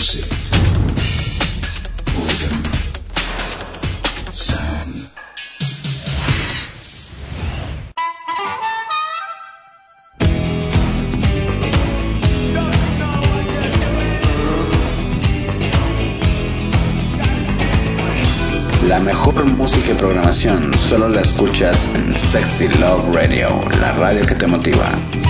Music. Boredom. Sound. La mejor música y programación solo la escuchas en Sexy Love Radio, la radio que te motiva.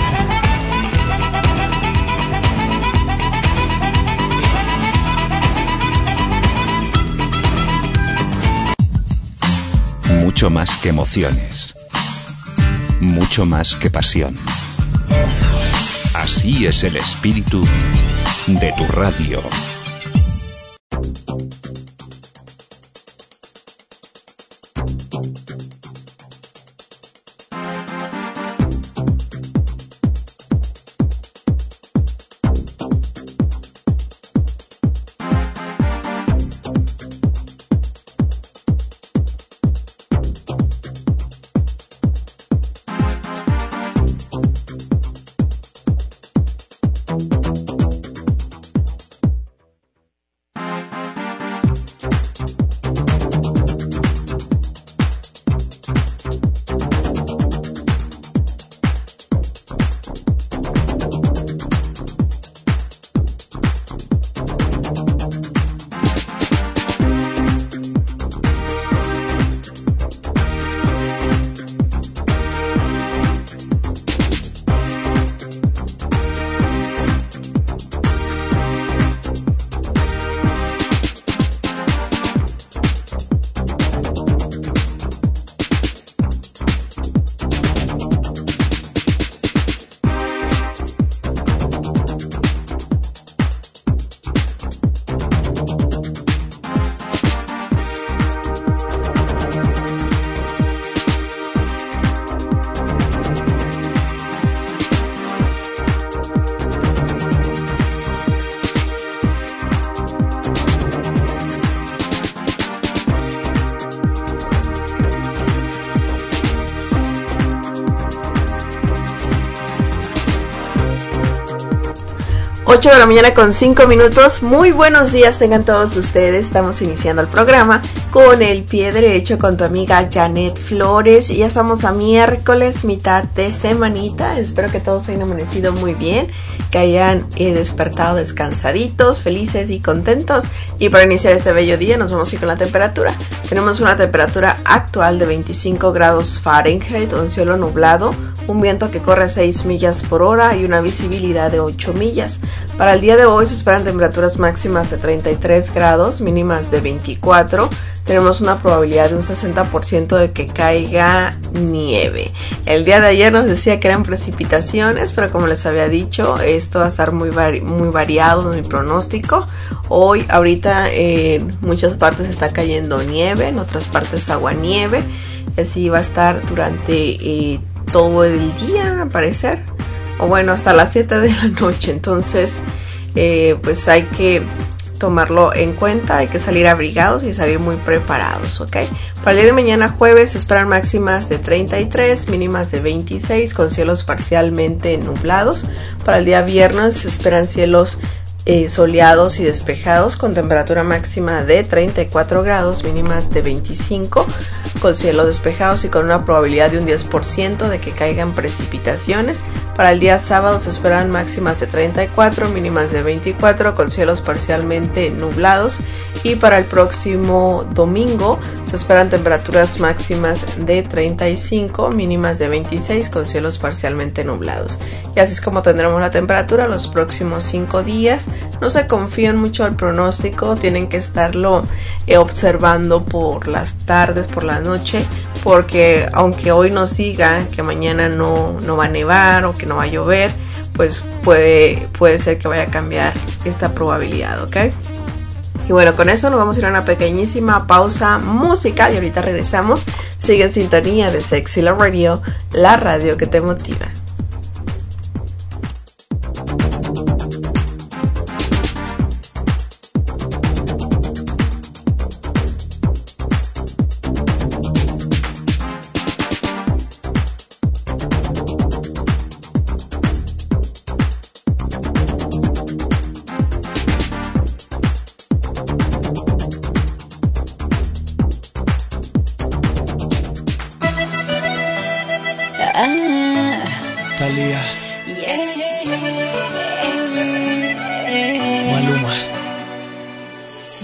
Mucho más que emociones, mucho más que pasión. Así es el espíritu de tu radio. De la mañana con 5 minutos. Muy buenos días tengan todos ustedes. Estamos iniciando el programa con el pie derecho con tu amiga Janet Flores. Y ya estamos a miércoles, mitad de semanita. Espero que todos hayan amanecido muy bien, que hayan despertado descansaditos, felices y contentos. Y para iniciar este bello día nos vamos a ir con la temperatura. Tenemos una temperatura actual de 25 grados Fahrenheit, un cielo nublado, un viento que corre a 6 millas por hora y una visibilidad de 8 millas. Para el día de hoy se esperan temperaturas máximas de 33 grados, mínimas de 24. Tenemos una probabilidad de un 60% de que caiga nieve. El día de ayer nos decía que eran precipitaciones, pero como les había dicho, esto va a estar muy variado en mi pronóstico. Hoy, ahorita, en muchas partes está cayendo nieve, en otras partes aguanieve. Así va a estar durante todo el día, al parecer. O bueno, hasta las 7 de la noche. Entonces, pues hay que tomarlo en cuenta, hay que salir abrigados y salir muy preparados, ¿ok? Para el día de mañana jueves se esperan máximas de 33, mínimas de 26 con cielos parcialmente nublados. Para el día viernes se esperan cielos soleados y despejados con temperatura máxima de 34 grados, mínimas de 25 con cielos despejados y con una probabilidad de un 10% de que caigan precipitaciones. Para el día sábado se esperan máximas de 34, mínimas de 24 con cielos parcialmente nublados, y para el próximo domingo se esperan temperaturas máximas de 35, mínimas de 26 con cielos parcialmente nublados. Y así es como tendremos la temperatura los próximos 5 días. No se confíen mucho al pronóstico, tienen que estarlo observando por las tardes, por la noche, porque aunque hoy nos diga que mañana no va a nevar o que no va a llover, pues puede ser que vaya a cambiar esta probabilidad, ¿ok? Y bueno, con eso nos vamos a ir a una pequeñísima pausa musical y ahorita regresamos. Sigue en sintonía de Sexy Love Radio, la radio que te motiva.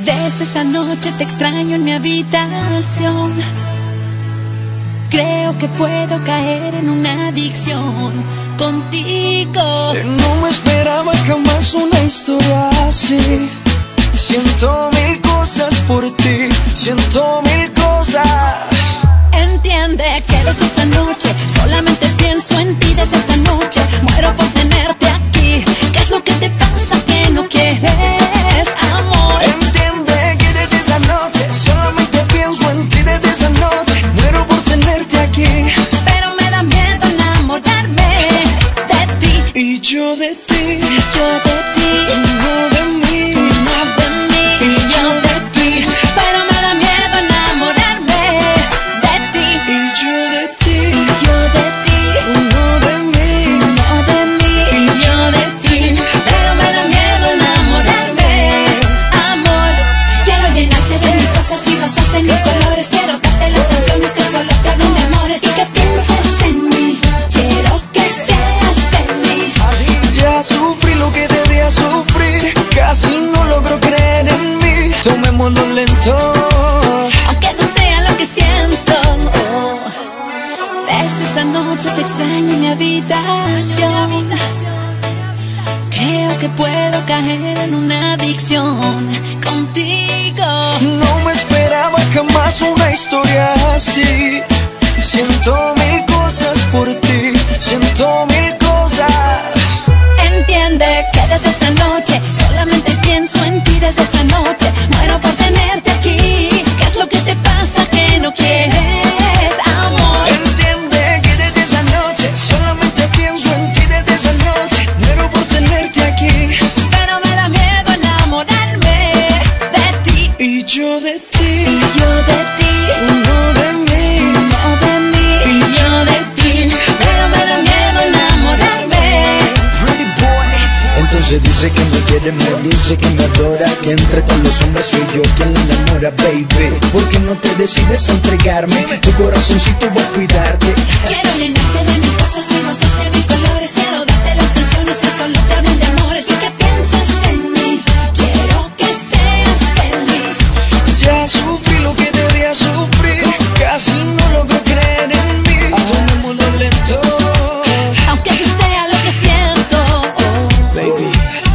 Desde esa noche te extraño en mi habitación. Creo que puedo caer en una adicción contigo. No me esperaba jamás una historia así. Siento mil cosas por ti, siento mil cosas. Entiende que desde esa noche solamente pienso en ti. Desde esa noche muero por tenerte aquí. ¿Qué es lo que te pasa que no quieres amor? Entiende que desde esa noche solamente pienso en ti. Desde esa noche muero por tenerte aquí. Pero me da miedo enamorarme de ti. Y yo de ti, yo de ti, no de mí, no de mí. y yo de ti, pero me da miedo enamorarme de ti. y yo de ti, Yo de ti, no de mí, no de mí. y yo de ti. Pero me da miedo enamorarme, amor. Quiero llenarte de mis cosas y rosas de mis colores. Quiero darte las canciones que solo te hablan de amores. Y que pienses en mí, quiero que seas feliz. Así ya sufrí lo que debía sufrir. Casi no logro creer en mí. Tomémoslo lento. Aunque no sea lo que siento. Desde esa noche te extraño en mi habitación. Creo que puedo caer en una adicción contigo. No me esperaba jamás una historia así. Siento mil cosas por ti, siento mil cosas. Entiende que desde esa noche solamente pienso en ti. Desde esa noche muero por tenerte aquí. ¿Qué es lo que te pasa que no quieres amor? Entiende que desde esa noche solamente pienso en ti. Desde esa noche muero por tenerte aquí. Pero me da miedo enamorarme de ti. Y yo de ti, Yo de ti, no de mí, no de mí. y yo de ti. Pero me da miedo enamorarme. Pretty boy. Entonces dice que me quiere, me dice que me adora, que entre con los hombres soy yo quien la enamora, baby. ¿Por qué no te decides a entregarme? Tu corazoncito va a cuidarte. Quiero llenarte de mis cosas y rosas de mis colores. Quiero darte las canciones que solo te hablan de amores. Y que pienses en mí, quiero que seas feliz. Ya sufrí lo que debía sufrir. Casi no logro creer en mí. Tomémoslo lento. Aunque no sea lo que siento. Baby,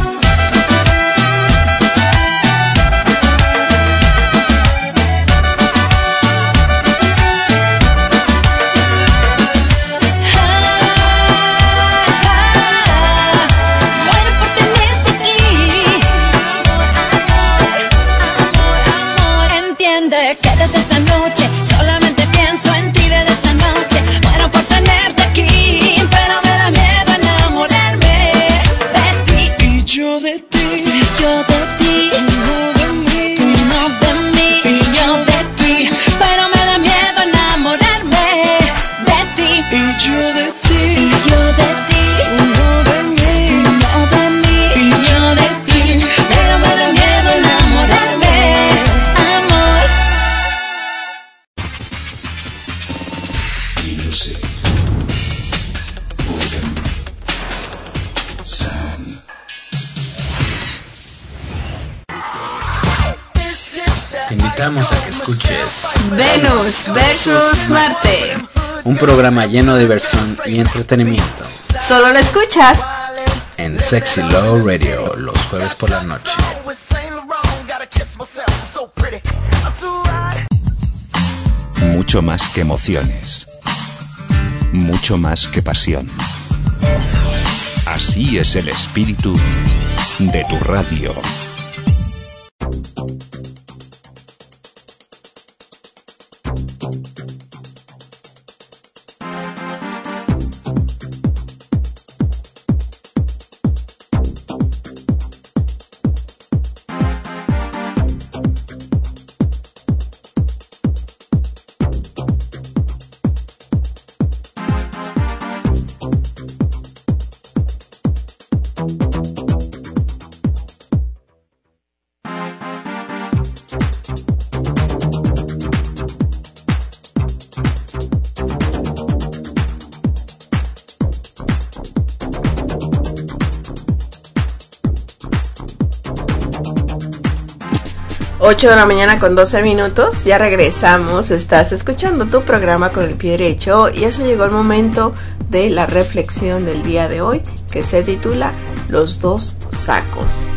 Muero por tenerte aquí. Amor. Entiende que desde esa noche solamente pienso en ti. Desde esa noche muero por tenerte aquí. Pero me da miedo enamorarme de ti. Y yo de ti, Yo de ti, no de mí, no de mí. y yo de ti, Pero me da miedo enamorarme de ti. y yo de ti, Yo de ti, no de mí, no de mí. y yo de ti. Pero me da miedo enamorarme, amor. Te invitamos a que escuches Venus versus Marte. un programa lleno de diversión y entretenimiento Solo lo escuchas en Sexy Love Radio los jueves por la noche. Mucho más que emociones. Mucho más que pasión. Así es el espíritu de tu radio. 8 de la mañana con 12 minutos, ya regresamos, estás escuchando tu programa con el pie derecho y eso llegó el momento de la reflexión del día de hoy que se titula Los dos sacos.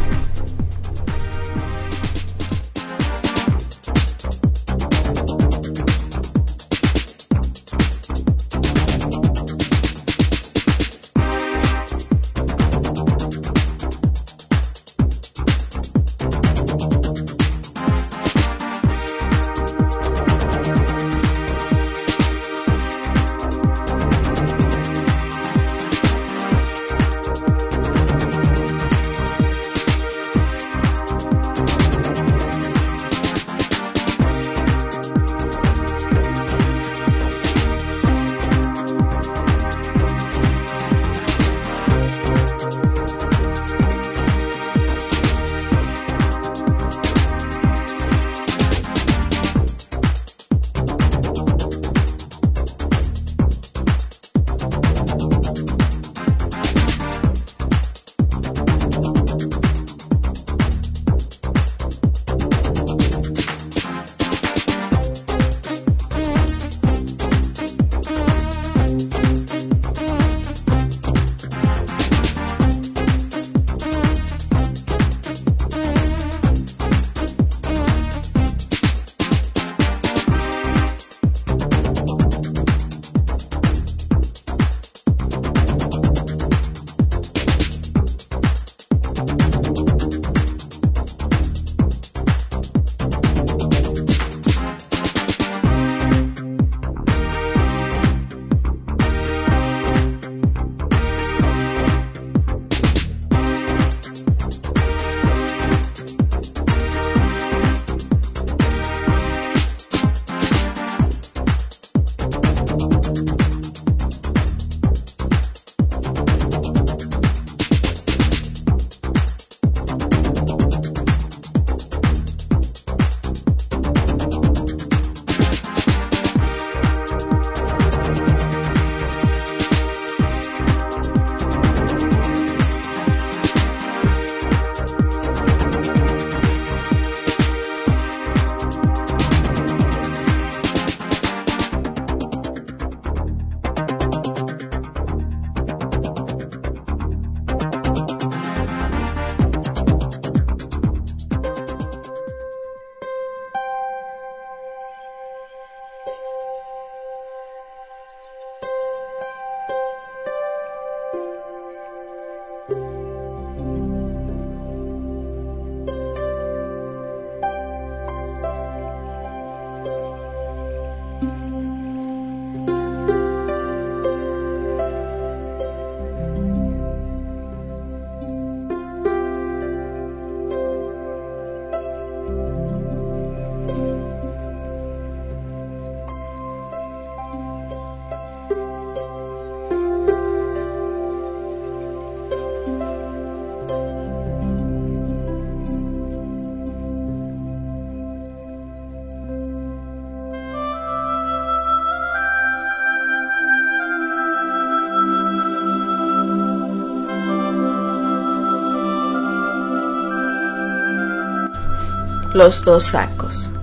Los dos sacos.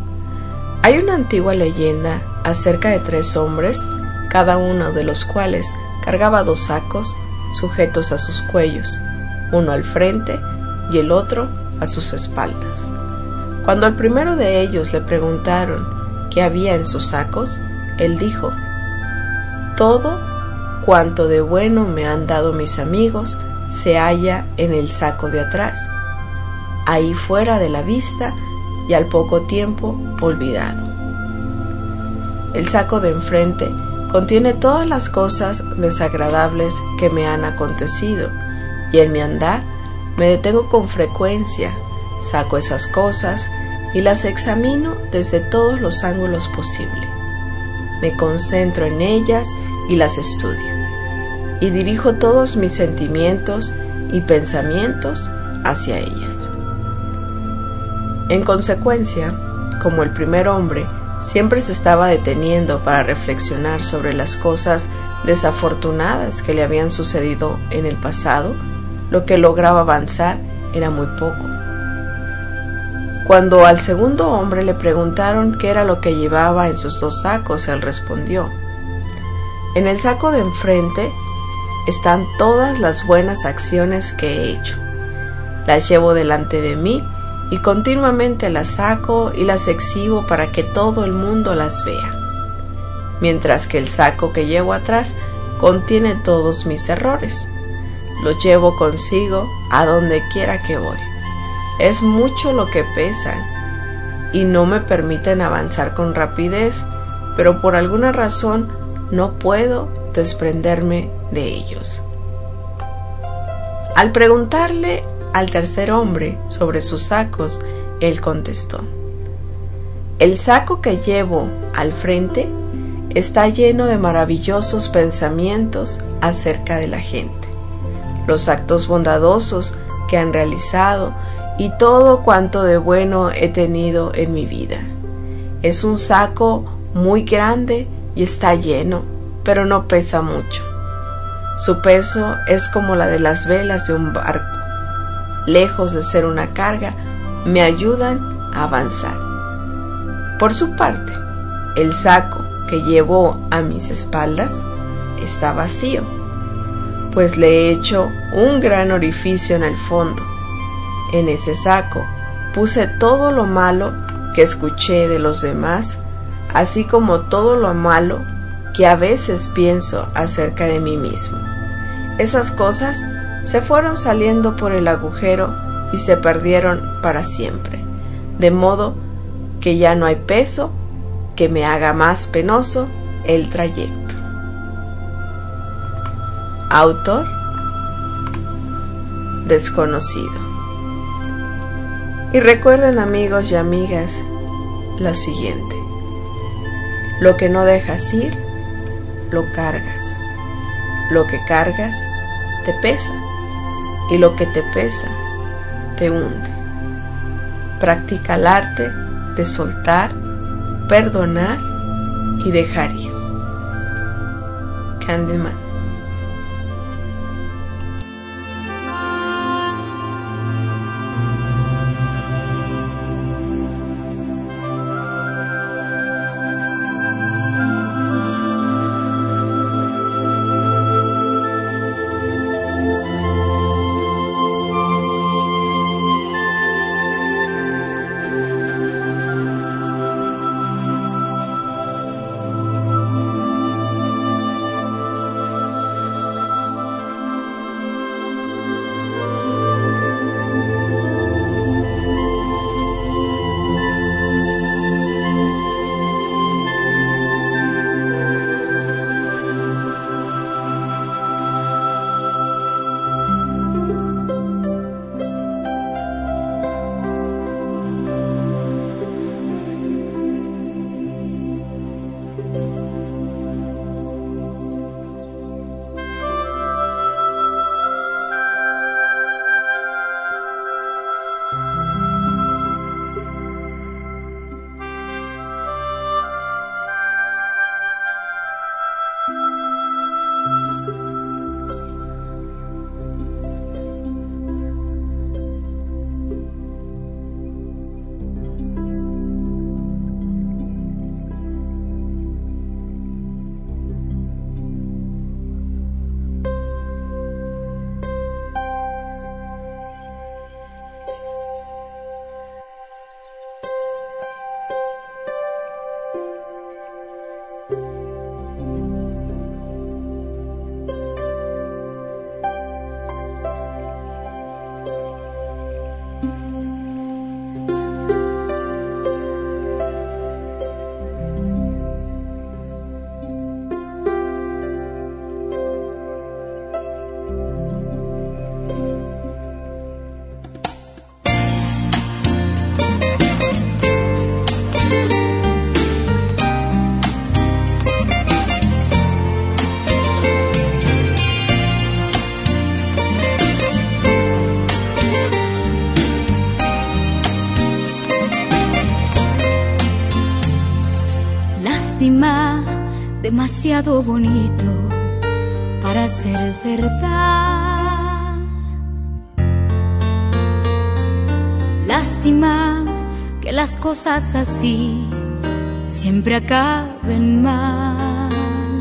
Hay una antigua leyenda acerca de 3 hombres, cada uno de los cuales cargaba 2 sacos sujetos a sus cuellos, uno al frente y el otro a sus espaldas. Cuando al primero de ellos le preguntaron qué había en sus sacos, él dijo: todo cuanto de bueno me han dado mis amigos se halla en el saco de atrás, ahí fuera de la vista y al poco tiempo olvidado. El saco de enfrente contiene todas las cosas desagradables que me han acontecido, y en mi andar me detengo con frecuencia, saco esas cosas y las examino desde todos los ángulos posibles. Me concentro en ellas y las estudio, y dirijo todos mis sentimientos y pensamientos hacia ellas. En consecuencia, como el primer hombre siempre se estaba deteniendo para reflexionar sobre las cosas desafortunadas que le habían sucedido en el pasado, lo que lograba avanzar era muy poco. Cuando al segundo hombre le preguntaron qué era lo que llevaba en sus 2 sacos, él respondió: en el saco de enfrente están todas las buenas acciones que he hecho. Las llevo delante de mí y continuamente las saco y las exhibo para que todo el mundo las vea. Mientras que el saco que llevo atrás contiene todos mis errores. Los llevo consigo a donde quiera que voy. Es mucho lo que pesan y no me permiten avanzar con rapidez, pero por alguna razón no puedo desprenderme de ellos. Al preguntarle al tercer hombre sobre sus sacos, él contestó: el saco que llevo al frente está lleno de maravillosos pensamientos acerca de la gente, los actos bondadosos que han realizado y todo cuanto de bueno he tenido en mi vida. Es un saco muy grande y está lleno, pero no pesa mucho. Su peso es como la de las velas de un barco. Lejos de ser una carga, me ayudan a avanzar. Por su parte, el saco que llevo a mis espaldas está vacío, pues le he hecho un gran orificio en el fondo. En ese saco puse todo lo malo que escuché de los demás, así como todo lo malo que a veces pienso acerca de mí mismo. Esas cosas se fueron saliendo por el agujero y se perdieron para siempre, de modo que ya no hay peso que me haga más penoso el trayecto. Autor desconocido. Y recuerden, amigos y amigas, lo siguiente: lo que no dejas ir, lo cargas. Lo que cargas te pesa, y lo que te pesa te hunde. Practica el arte de soltar, perdonar y dejar ir. Candyman. Demasiado bonito para ser verdad. Lástima que las cosas así siempre acaben mal.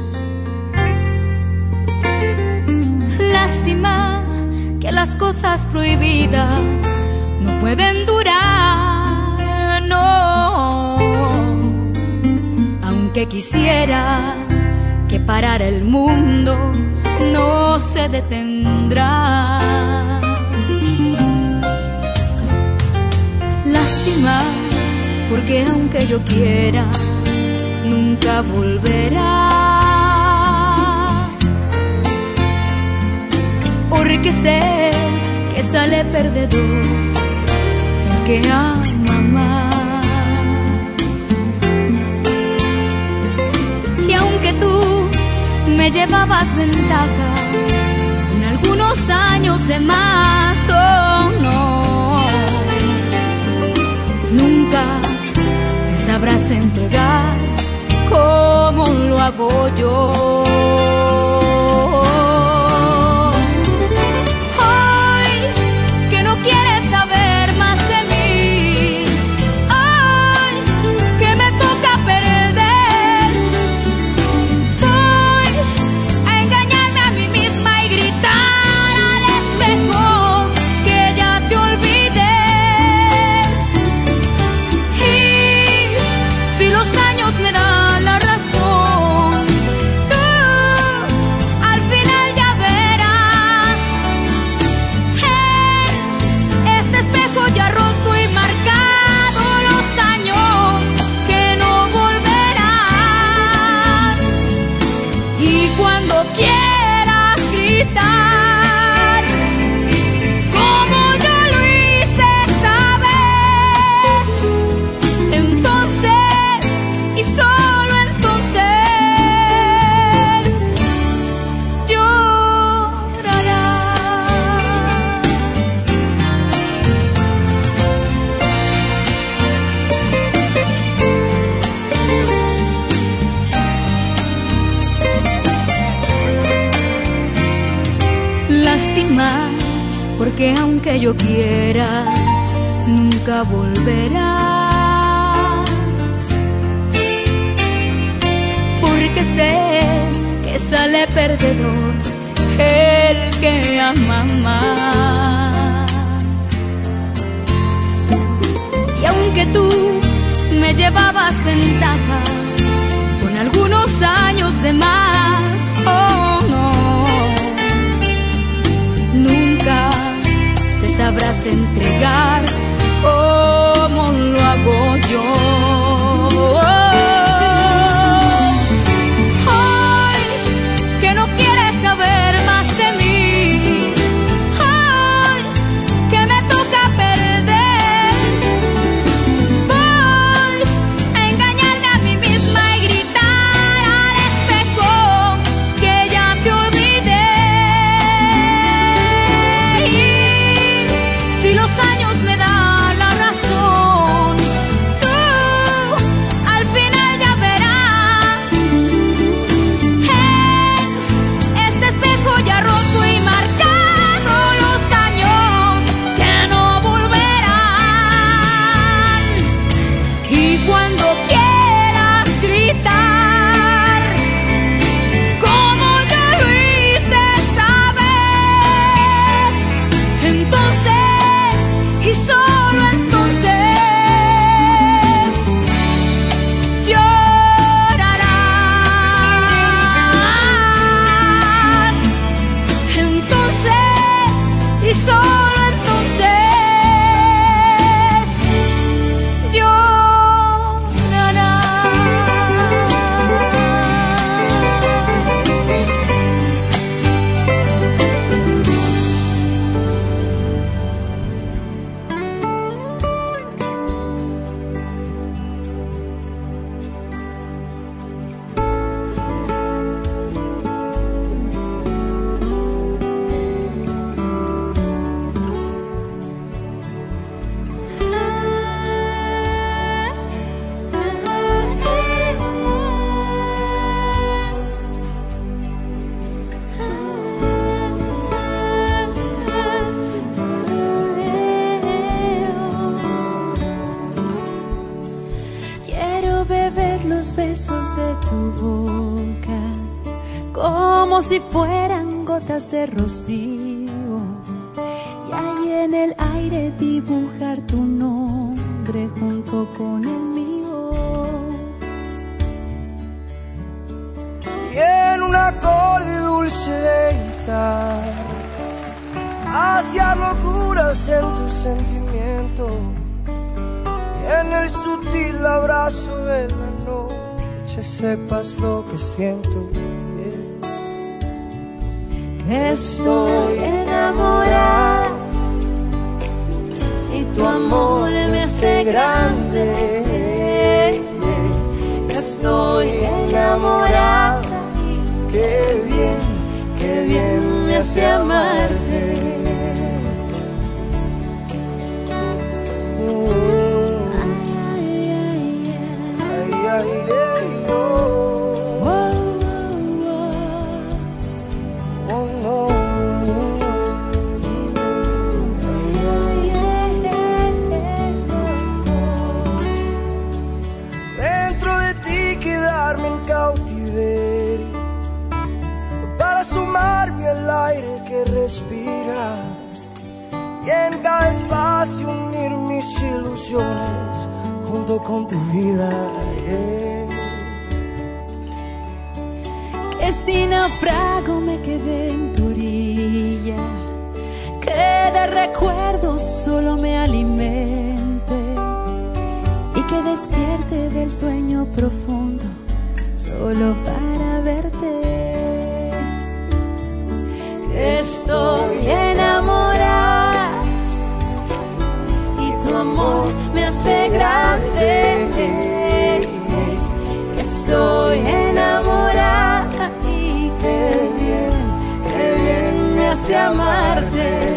Lástima que las cosas prohibidas no pueden durar, no. Aunque quisiera que parara el mundo, no se detendrá. Lástima, porque aunque yo quiera, nunca volverás. Porque sé que sale perdedor el que ama más. Y aunque tú me llevabas ventaja con algunos años de más, oh no, nunca te sabrás entregar como lo hago yo. Hoy que no quieres saber más de mí, hoy que me toca perder, voy a engañarme a mí misma y gritar al espejo que ya te olvidé. Si los años me dan la razón, tú al final ya verás. En este espejo ya roto y marcado los años que no volverán. Y cuando quieras gritar, como yo lo hice esa vez, entonces y solo entonces llorarás. Lástima, porque aunque yo quiera, nunca volverás. Porque sé que sale perdedor el que ama más. Y aunque tú me llevabas ventaja con algunos años de más, oh no, nunca te sabrás entregar como lo hago yo. Hoy que no quieres saber más de mí, hoy que me toca perder, voy a engañarme a mí misma y gritar al espejo que ya te olvidé. Si los años me dan la razón, tú besos de tu boca, como si fueran gotas de rocío, y ahí en el aire dibujar tu nombre junto con el mío. Y en un acorde dulce de guitarra, hacia locuras en tus sentimientos, y en el sutil abrazo de la noche sepas lo que siento. Que estoy enamorada y tu amor me hace grande. Que estoy enamorada y qué bien me hace amarte. Respiras y en cada espacio unir mis ilusiones junto con tu vida. Que si naufrago me quedé en tu orilla, que de recuerdos solo me alimente y que despierte del sueño profundo solo para verte. Estoy enamorada y tu amor me hace grande. Estoy enamorada y qué bien me hace amarte.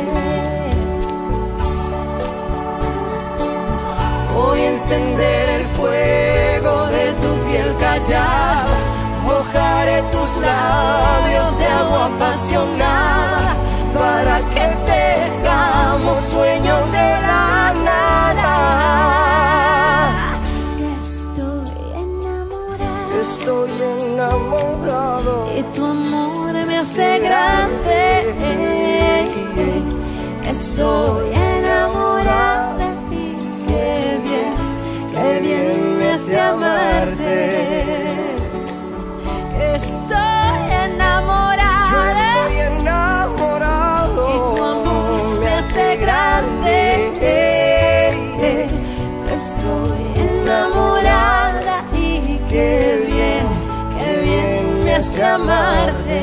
Voy a encender el fuego de tu piel callada, mojaré tus labios de agua apasionada para que tejamos sueños de la nada. Estoy enamorado y tu amor me hace grande. Estoy enamorada y qué bien me hace amarte. Estoy enamorado y tu amor me hace grande. Estoy enamorada y qué bien me hace amarte.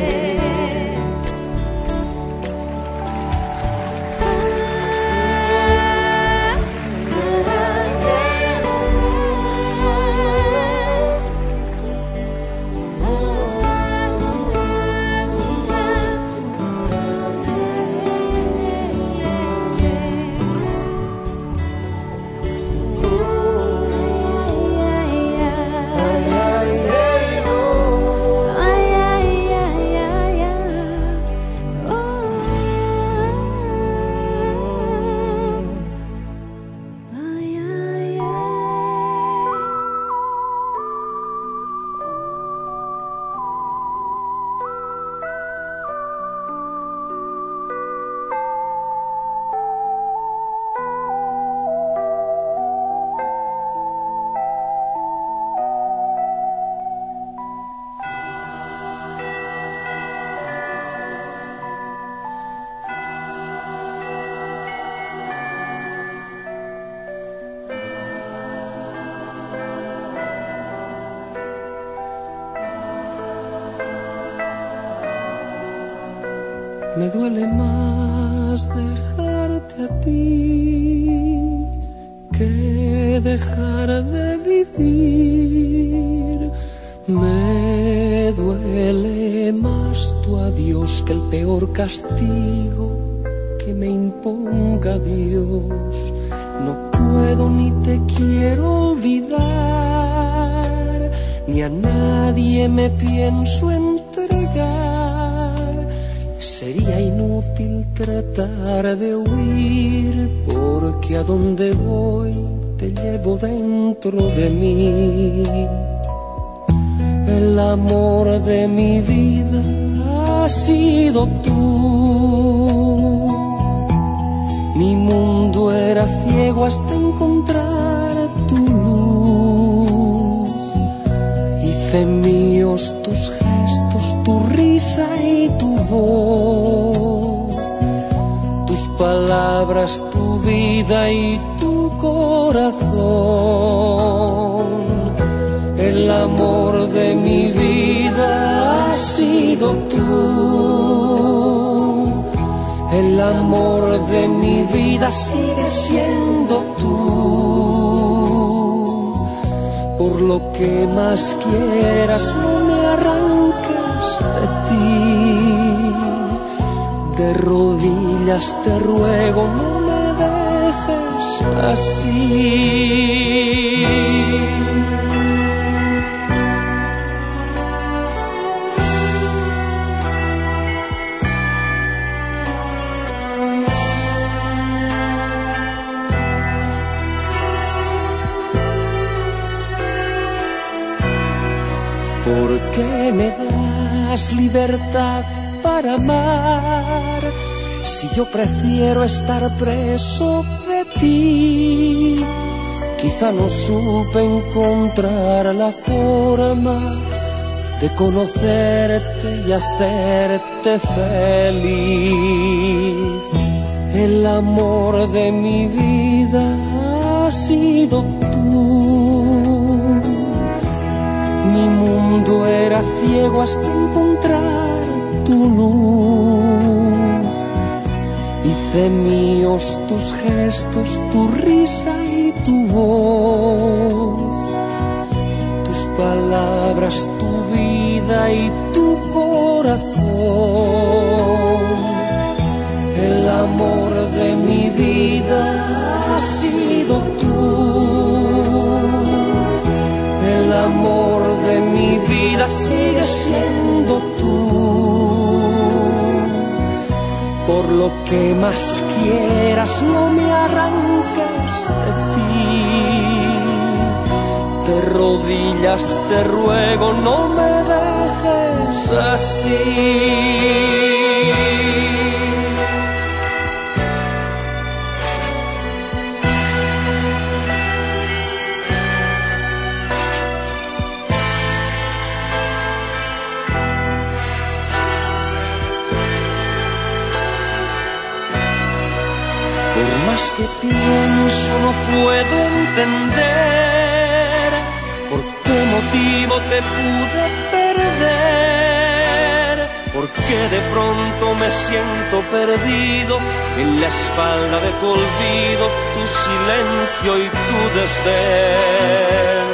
Me duele más dejarte a ti que dejar de vivir. Me duele más tu adiós que el peor castigo que me imponga Dios. No puedo ni te quiero olvidar, ni a nadie me pienso entregar. Sería inútil tratar de huir, porque a donde voy te llevo dentro de mí. El amor de mi vida has sido tú. Mi mundo era ciego hasta encontrar tu luz. Hice míos tus gestos, tu risa y tu voz, tus palabras, tu vida y tu corazón. El amor de mi vida has sido tú. El amor de mi vida sigue siendo tú. Por lo que más quieras, no me arranques de ti. De rodillas te ruego, no me dejes así. ¿Por qué me das libertad para amar si yo prefiero estar preso de ti? Quizá no supe encontrar la forma de conocerte y hacerte feliz. El amor de mi vida ha sido tú. Mi mundo era ciego hasta encontrar tu luz. Hice míos tus gestos, tu risa y tu voz, tus palabras, tu vida y tu corazón. El amor de mi vida ha sido tú. El amor de mi vida sigue siendo tú. Por lo que más quieras, no me arranques de ti. De rodillas te ruego, no me dejes así. Que pienso no puedo entender por qué motivo te pude perder, porque de pronto me siento perdido en la espalda de tu olvido, tu silencio y tu desdén.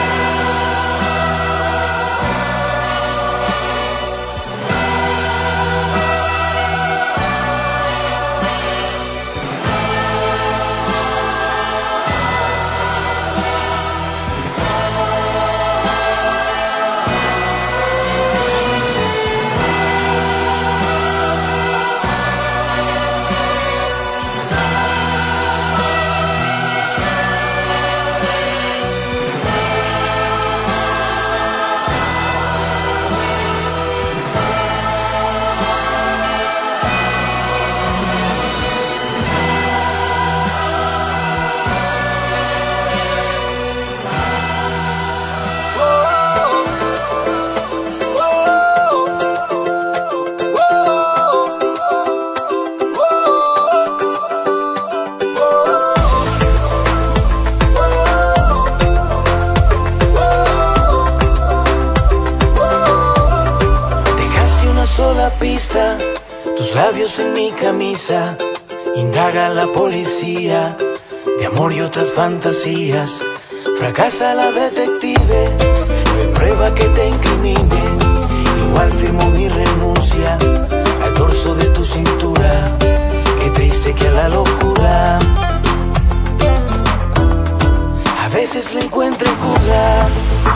Tus labios en mi camisa, indaga la policía de amor y otras fantasías. Fracasa la detective, no hay prueba que te incrimine. Igual firmo mi renuncia al dorso de tu cintura. Qué triste que a la locura a veces le encuentren cura.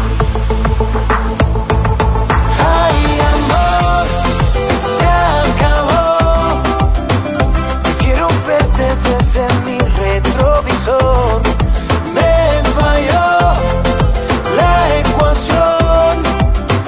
Ay, amor, se acabó. Quiero verte desde mi retrovisor. Me falló la ecuación.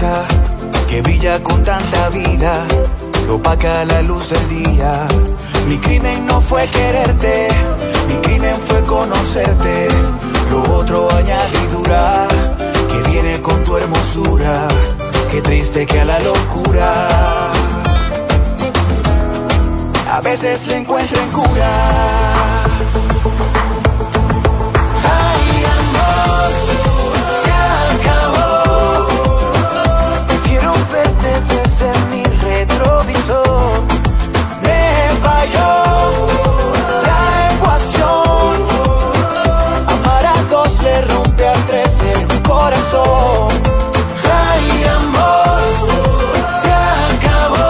rosa que brilla con tanta vida, que opaca la luz del día. Mi crimen no fue quererte, mi crimen fue conocerte. Lo otro añadidura que viene con tu hermosura. Qué triste que a la locura a veces le encuentren cura. Ay, amor, se acabó. Prefiero verte desde mi retrovisor. Me falló la ecuación. Amar a dos le rompe a tres el corazón. Ay, amor, se acabó.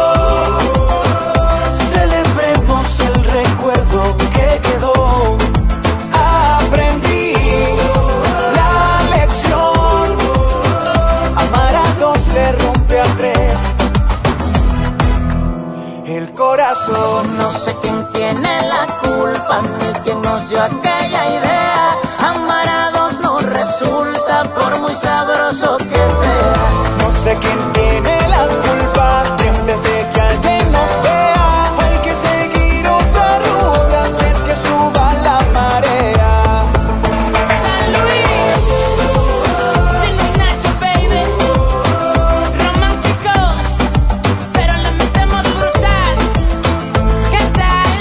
Celebremos el recuerdo que quedó. Aprendí la lección. Amar a dos le rompe a tres el corazón. No sé quién tiene la culpa ni quién nos dio aquella idea. Amar a dos no resulta por muy sabroso que sea. No sé quién tiene la culpa que antes de que alguien nos vea hay que seguir otra ruta antes que suba la marea. San Luis, Chino y Nacho, baby. Románticos, pero le metemos brutal. ¿Qué tal?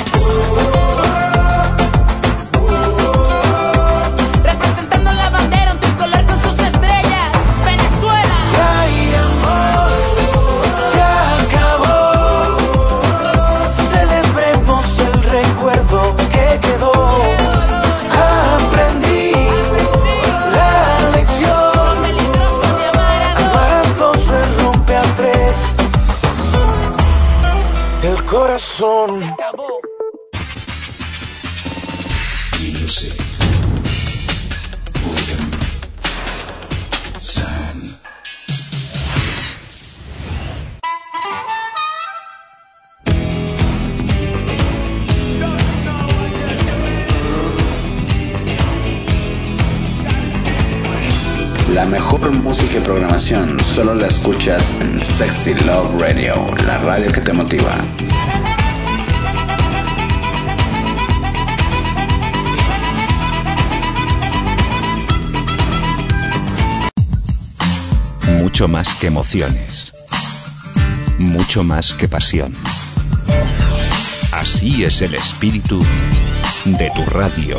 Representando la bandera, un tricolor con sus estrellas. Venezuela. Ay, amor, se acabó. Celebremos el recuerdo que quedó. Aprendí la lección. Peligroso de amar a dos. Amar a dos se rompe a tres el corazón. Acabó. Music. Boredom. Sound. La mejor música y programación solo la escuchas en Sexy Love Radio, la radio que te motiva. Mucho más que emociones. Mucho más que pasión. Así es el espíritu de tu radio.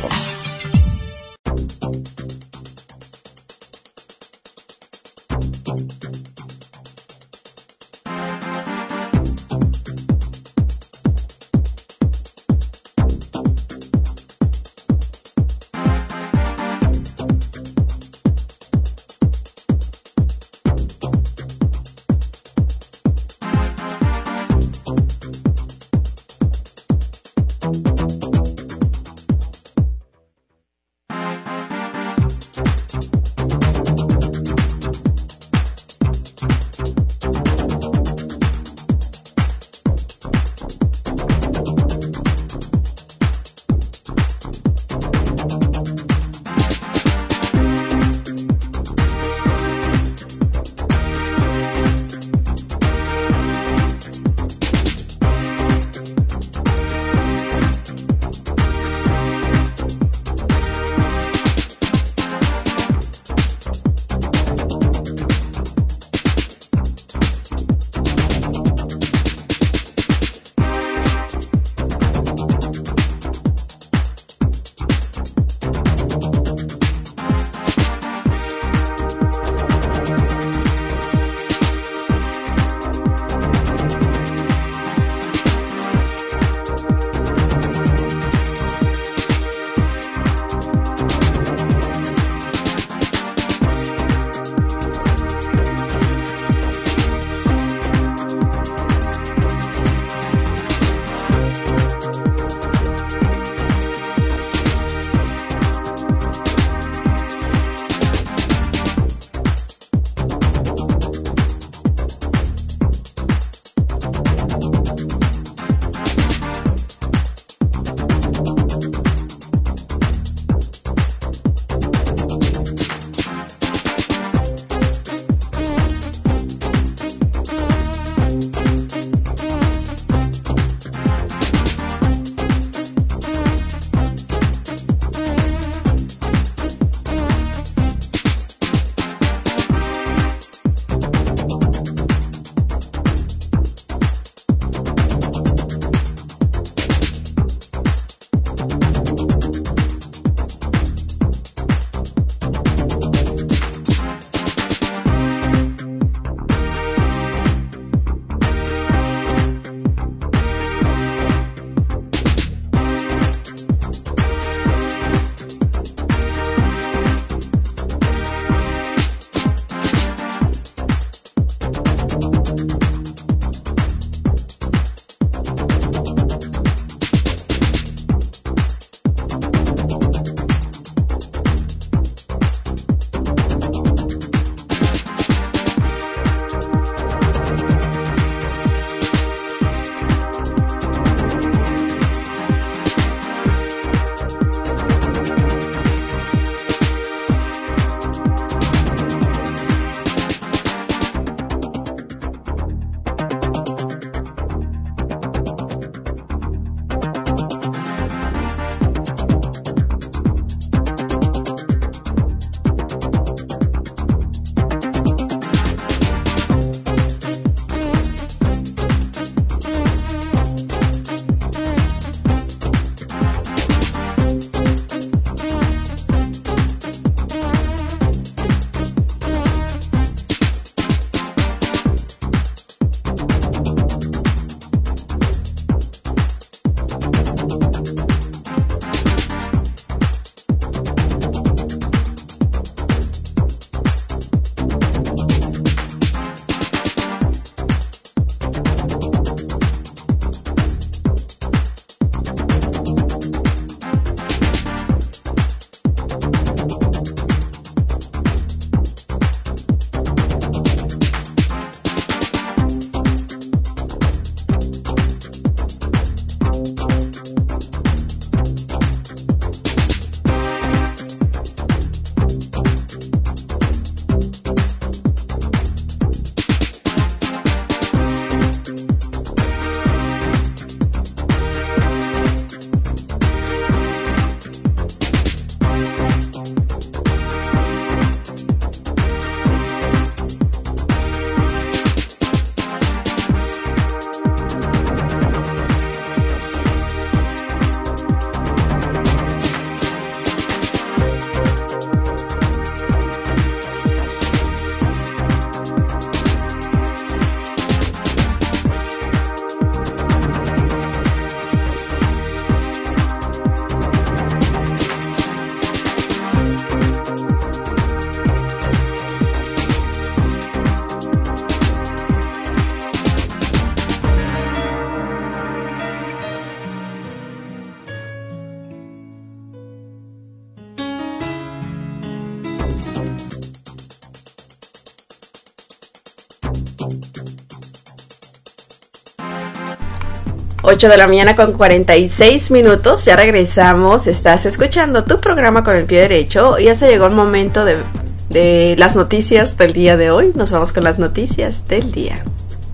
8 de la mañana con 46 minutos, ya regresamos, estás escuchando tu programa con el pie derecho y ya se llegó el momento de las noticias del día de hoy. Nos vamos con las noticias del día.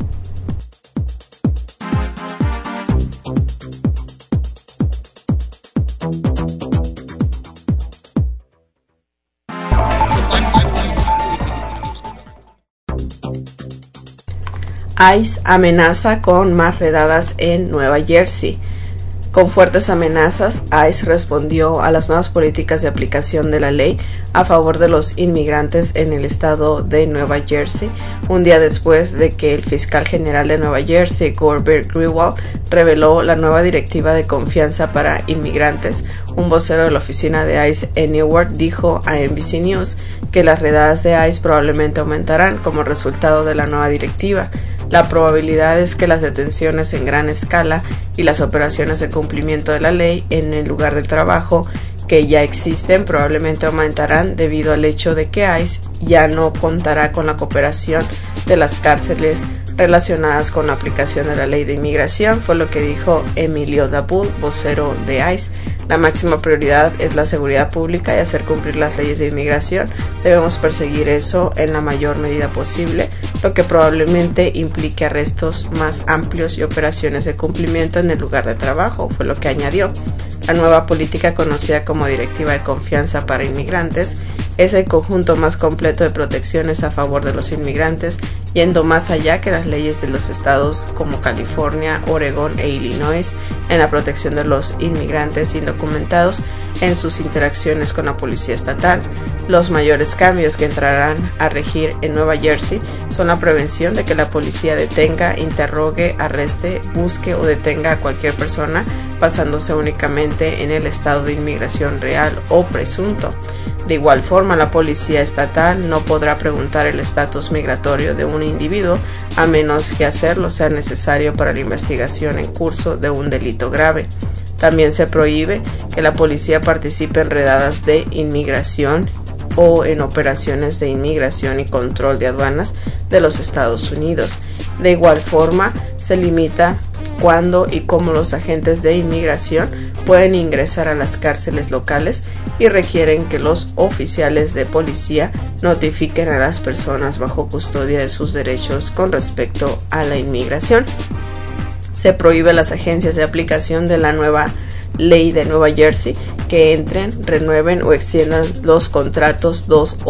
ICE amenaza con más redadas en Nueva Jersey. Con fuertes amenazas, ICE respondió a las nuevas políticas de aplicación de la ley a favor de los inmigrantes en el estado de Nueva Jersey, un día después de que el fiscal general de Nueva Jersey, Gorbert Grewal, reveló la nueva directiva de confianza para inmigrantes. Un vocero de la oficina de ICE en Newark dijo a NBC News que las redadas de ICE probablemente aumentarán como resultado de la nueva directiva. La probabilidad es que las detenciones en gran escala y las operaciones de cumplimiento de la ley en el lugar de trabajo que ya existen probablemente aumentarán debido al hecho de que ICE ya no contará con la cooperación de las cárceles relacionadas con la aplicación de la ley de inmigración, fue lo que dijo Emilio Dabul, vocero de ICE. La máxima prioridad es la seguridad pública y hacer cumplir las leyes de inmigración. Debemos perseguir eso en la mayor medida posible, lo que probablemente implique arrestos más amplios y operaciones de cumplimiento en el lugar de trabajo, fue lo que añadió. La nueva política, conocida como Directiva de Confianza para Inmigrantes, es el conjunto más completo de protecciones a favor de los inmigrantes, yendo más allá que las leyes de los estados como California, Oregón e Illinois en la protección de los inmigrantes indocumentados en sus interacciones con la policía estatal. Los mayores cambios que entrarán a regir en Nueva Jersey son la prevención de que la policía detenga, interrogue, arreste, busque o detenga a cualquier persona basándose únicamente en el estado de inmigración real o presunto. De igual forma, la policía estatal no podrá preguntar el estatus migratorio de un individuo a menos que hacerlo sea necesario para la investigación en curso de un delito grave. También se prohíbe que la policía participe en redadas de inmigración o en operaciones de inmigración y control de aduanas de los Estados Unidos. De igual forma, se limita cuándo y cómo los agentes de inmigración pueden ingresar a las cárceles locales y requieren que los oficiales de policía notifiquen a las personas bajo custodia de sus derechos con respecto a la inmigración. Se prohíbe a las agencias de aplicación de la nueva ley de Nueva Jersey que entren, renueven o extiendan los contratos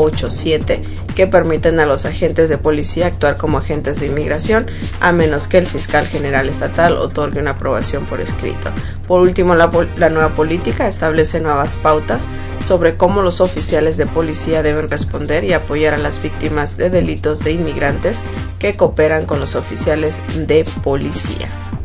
287 que permiten a los agentes de policía actuar como agentes de inmigración a menos que el fiscal general estatal otorgue una aprobación por escrito. Por último, la nueva política establece nuevas pautas sobre cómo los oficiales de policía deben responder y apoyar a las víctimas de delitos de inmigrantes que cooperan con los oficiales de policía.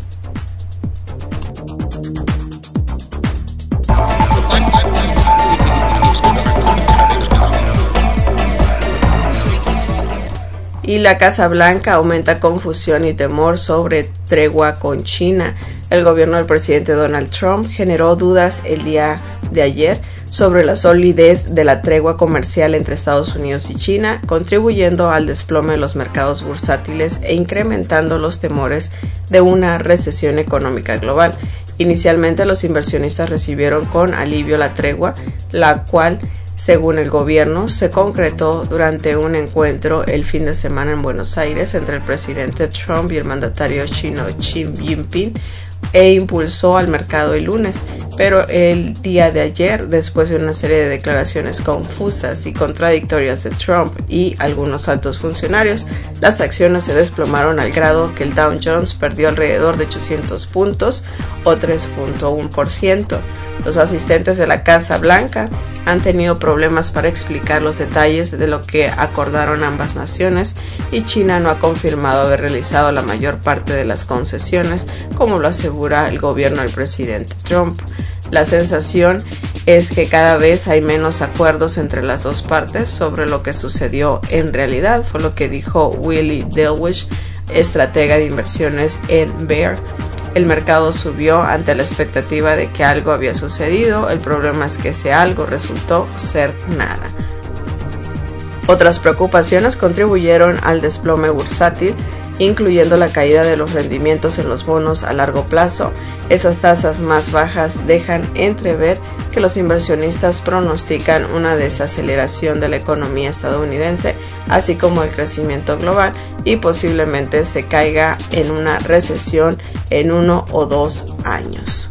Y la Casa Blanca aumenta confusión y temor sobre tregua con China. El gobierno del presidente Donald Trump generó dudas el día de ayer sobre la solidez de la tregua comercial entre Estados Unidos y China, contribuyendo al desplome de los mercados bursátiles e incrementando los temores de una recesión económica global. Inicialmente, los inversionistas recibieron con alivio la tregua, la cual, según el gobierno, se concretó durante un encuentro el fin de semana en Buenos Aires entre el presidente Trump y el mandatario chino Xi Jinping e impulsó al mercado el lunes, pero el día de ayer, después de una serie de declaraciones confusas y contradictorias de Trump y algunos altos funcionarios, las acciones se desplomaron al grado que el Dow Jones perdió alrededor de 800 puntos o 3.1%. Los asistentes de la Casa Blanca han tenido problemas para explicar los detalles de lo que acordaron ambas naciones y China no ha confirmado haber realizado la mayor parte de las concesiones, como lo asegura el gobierno del presidente Trump. La sensación es que cada vez hay menos acuerdos entre las dos partes sobre lo que sucedió en realidad, fue lo que dijo Willie Delwish, estratega de inversiones en Bear. El mercado subió ante la expectativa de que algo había sucedido. El problema es que ese algo resultó ser nada. Otras preocupaciones contribuyeron al desplome bursátil incluyendo la caída de los rendimientos en los bonos a largo plazo. Esas tasas más bajas dejan entrever que los inversionistas pronostican una desaceleración de la economía estadounidense, así como el crecimiento global, y posiblemente se caiga en una recesión en 1 o 2 años.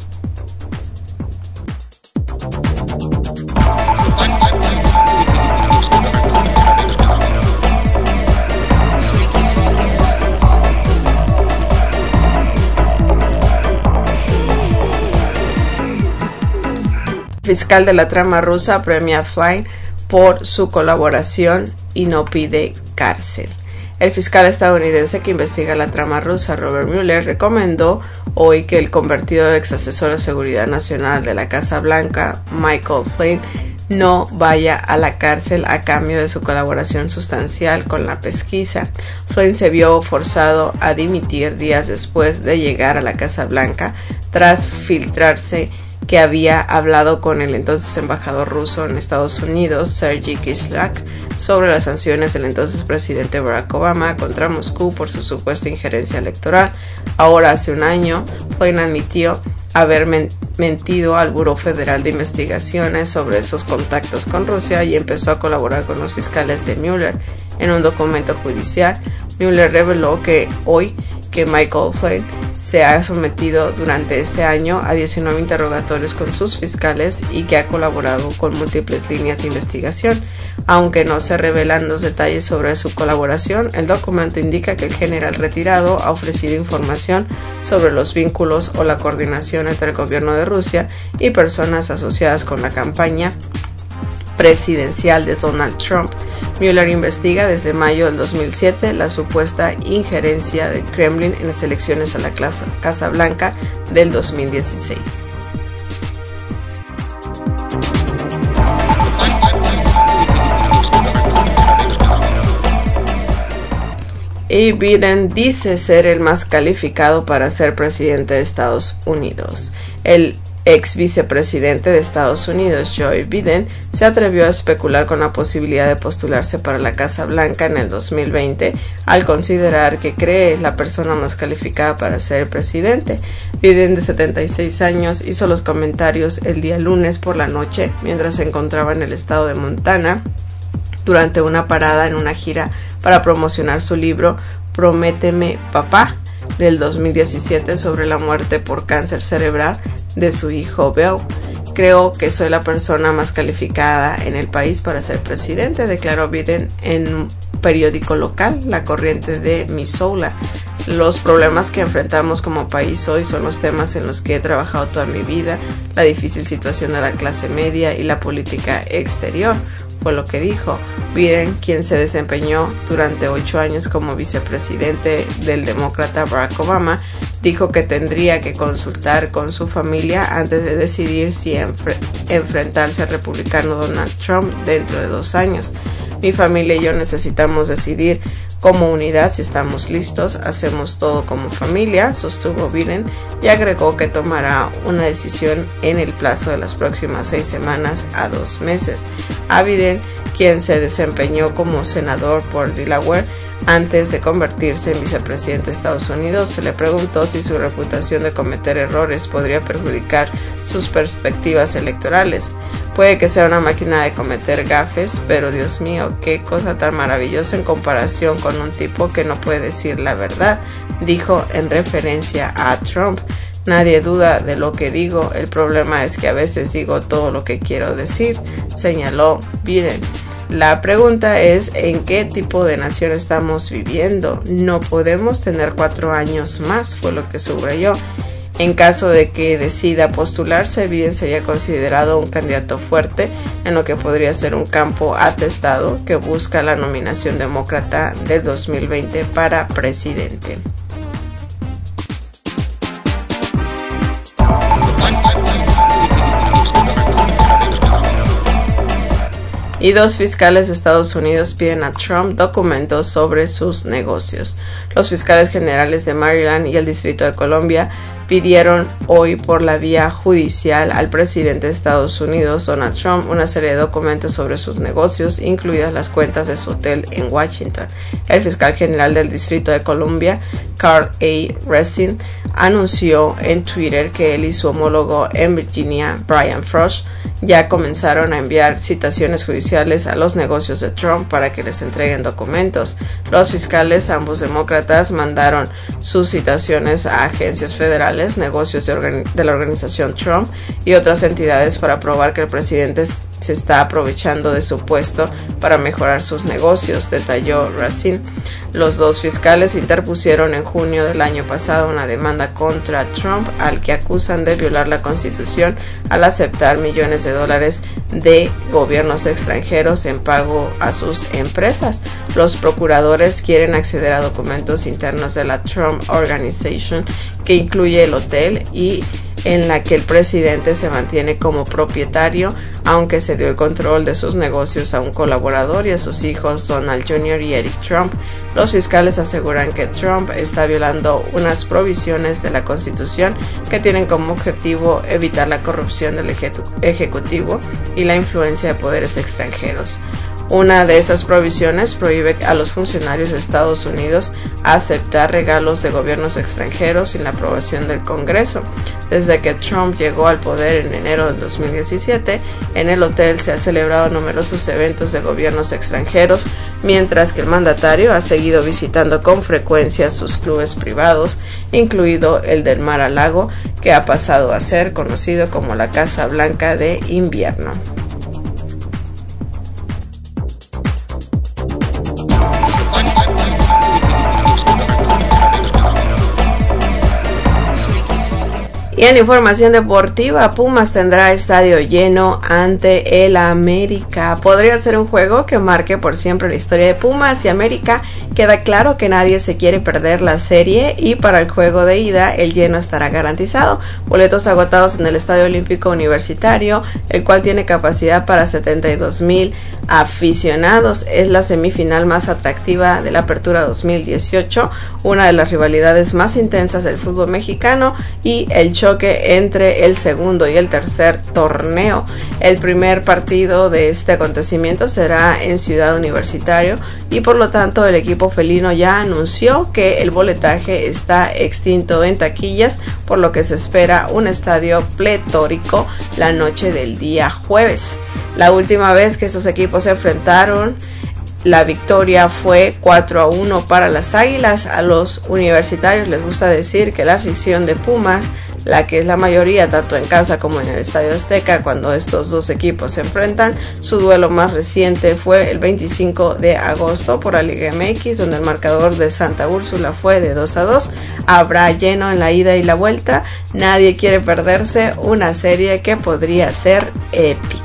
El fiscal de la trama rusa premia a Flynn por su colaboración y no pide cárcel. El fiscal estadounidense que investiga la trama rusa, Robert Mueller, recomendó hoy que el convertido ex asesor de seguridad nacional de la Casa Blanca, Michael Flynn, no vaya a la cárcel a cambio de su colaboración sustancial con la pesquisa. Flynn se vio forzado a dimitir días después de llegar a la Casa Blanca tras filtrarse que había hablado con el entonces embajador ruso en Estados Unidos, Sergei Kislyak, sobre las sanciones del entonces presidente Barack Obama contra Moscú por su supuesta injerencia electoral. Ahora, hace un año, Flynn admitió haber mentido al Buró Federal de Investigaciones sobre esos contactos con Rusia y empezó a colaborar con los fiscales de Mueller. En un documento judicial, Mueller reveló que hoy que Michael Flynn se ha sometido durante este año a 19 interrogatorios con sus fiscales y que ha colaborado con múltiples líneas de investigación. Aunque no se revelan los detalles sobre su colaboración, el documento indica que el general retirado ha ofrecido información sobre los vínculos o la coordinación entre el gobierno de Rusia y personas asociadas con la campaña presidencial de Donald Trump. Mueller investiga desde mayo del 2007 la supuesta injerencia del Kremlin en las elecciones a la Casa Blanca del 2016. Y Biden dice ser el más calificado para ser presidente de Estados Unidos. El ex vicepresidente de Estados Unidos, Joe Biden, se atrevió a especular con la posibilidad de postularse para la Casa Blanca en el 2020 al considerar que cree la persona más calificada para ser presidente. Biden, de 76 años, hizo los comentarios el día lunes por la noche mientras se encontraba en el estado de Montana durante una parada en una gira para promocionar su libro Prométeme, Papá, del 2017 sobre la muerte por cáncer cerebral de su hijo Bill. Creo que soy la persona más calificada en el país para ser presidente, declaró Biden en un periódico local, La Corriente de Missoula. Los problemas que enfrentamos como país hoy son los temas en los que he trabajado toda mi vida, la difícil situación de la clase media y la política exterior, fue lo que dijo. Biden, quien se desempeñó durante 8 años como vicepresidente del demócrata Barack Obama, dijo que tendría que consultar con su familia antes de decidir si enfrentarse al republicano Donald Trump dentro de 2 años. Mi familia y yo necesitamos decidir como unidad si estamos listos, hacemos todo como familia, sostuvo Biden, y agregó que tomará una decisión en el plazo de las próximas 6 semanas a 2 meses. A Biden, quien se desempeñó como senador por Delaware antes de convertirse en vicepresidente de Estados Unidos, se le preguntó si su reputación de cometer errores podría perjudicar sus perspectivas electorales. Puede que sea una máquina de cometer gafes, pero Dios mío, qué cosa tan maravillosa en comparación con un tipo que no puede decir la verdad, dijo en referencia a Trump. Nadie duda de lo que digo, el problema es que a veces digo todo lo que quiero decir, señaló Biden. La pregunta es ¿en qué tipo de nación estamos viviendo? No podemos tener 4 años más, fue lo que subrayó. En caso de que decida postularse, Biden sería considerado un candidato fuerte en lo que podría ser un campo atestado que busca la nominación demócrata del 2020 para presidente. Y 2 fiscales de Estados Unidos piden a Trump documentos sobre sus negocios. Los fiscales generales de Maryland y el Distrito de Columbia pidieron hoy por la vía judicial al presidente de Estados Unidos, Donald Trump, una serie de documentos sobre sus negocios, incluidas las cuentas de su hotel en Washington. El fiscal general del Distrito de Columbia, Carl A. Resin, anunció en Twitter que él y su homólogo en Virginia, Brian Frost, ya comenzaron a enviar citaciones judiciales a los negocios de Trump para que les entreguen documentos. Los fiscales, ambos demócratas, mandaron sus citaciones a agencias federales, negocios de la organización Trump y otras entidades para probar que el presidente se está aprovechando de su puesto para mejorar sus negocios, detalló Racine. Los dos fiscales interpusieron en junio del año pasado una demanda contra Trump, al que acusan de violar la Constitución al aceptar millones de dólares de gobiernos extranjeros en pago a sus empresas. Los procuradores quieren acceder a documentos internos de la Trump Organization, que incluye el hotel y en la que el presidente se mantiene como propietario, aunque se dio el control de sus negocios a un colaborador y a sus hijos Donald Jr. y Eric Trump. Los fiscales aseguran que Trump está violando unas provisiones de la Constitución que tienen como objetivo evitar la corrupción del Ejecutivo y la influencia de poderes extranjeros. Una de esas provisiones prohíbe a los funcionarios de Estados Unidos aceptar regalos de gobiernos extranjeros sin la aprobación del Congreso. Desde que Trump llegó al poder en enero de 2017, en el hotel se han celebrado numerosos eventos de gobiernos extranjeros, mientras que el mandatario ha seguido visitando con frecuencia sus clubes privados, incluido el del Mar-a-Lago, que ha pasado a ser conocido como la Casa Blanca de invierno. Y en información deportiva, Pumas tendrá estadio lleno ante el América. Podría ser un juego que marque por siempre la historia de Pumas y América. Queda claro que nadie se quiere perder la serie y para el juego de ida el lleno estará garantizado. Boletos agotados en el Estadio Olímpico Universitario, el cual tiene capacidad para 72,000 aficionados. Es la semifinal más atractiva de la Apertura 2018, una de las rivalidades más intensas del fútbol mexicano y el choque entre el segundo y el tercer torneo. El primer partido de este acontecimiento será en Ciudad Universitario y por lo tanto el equipo felino ya anunció que el boletaje está extinto en taquillas, por lo que se espera un estadio pletórico la noche del día jueves. La última vez que estos equipos se enfrentaron, la victoria fue 4-1 para las Águilas. A los universitarios les gusta decir que la afición de Pumas, la que es la mayoría tanto en casa como en el Estadio Azteca cuando estos dos equipos se enfrentan, su duelo más reciente fue el 25 de agosto por la Liga MX, donde el marcador de Santa Úrsula fue de 2-2. Habrá lleno en la ida y la vuelta. Nadie quiere perderse una serie que podría ser épica.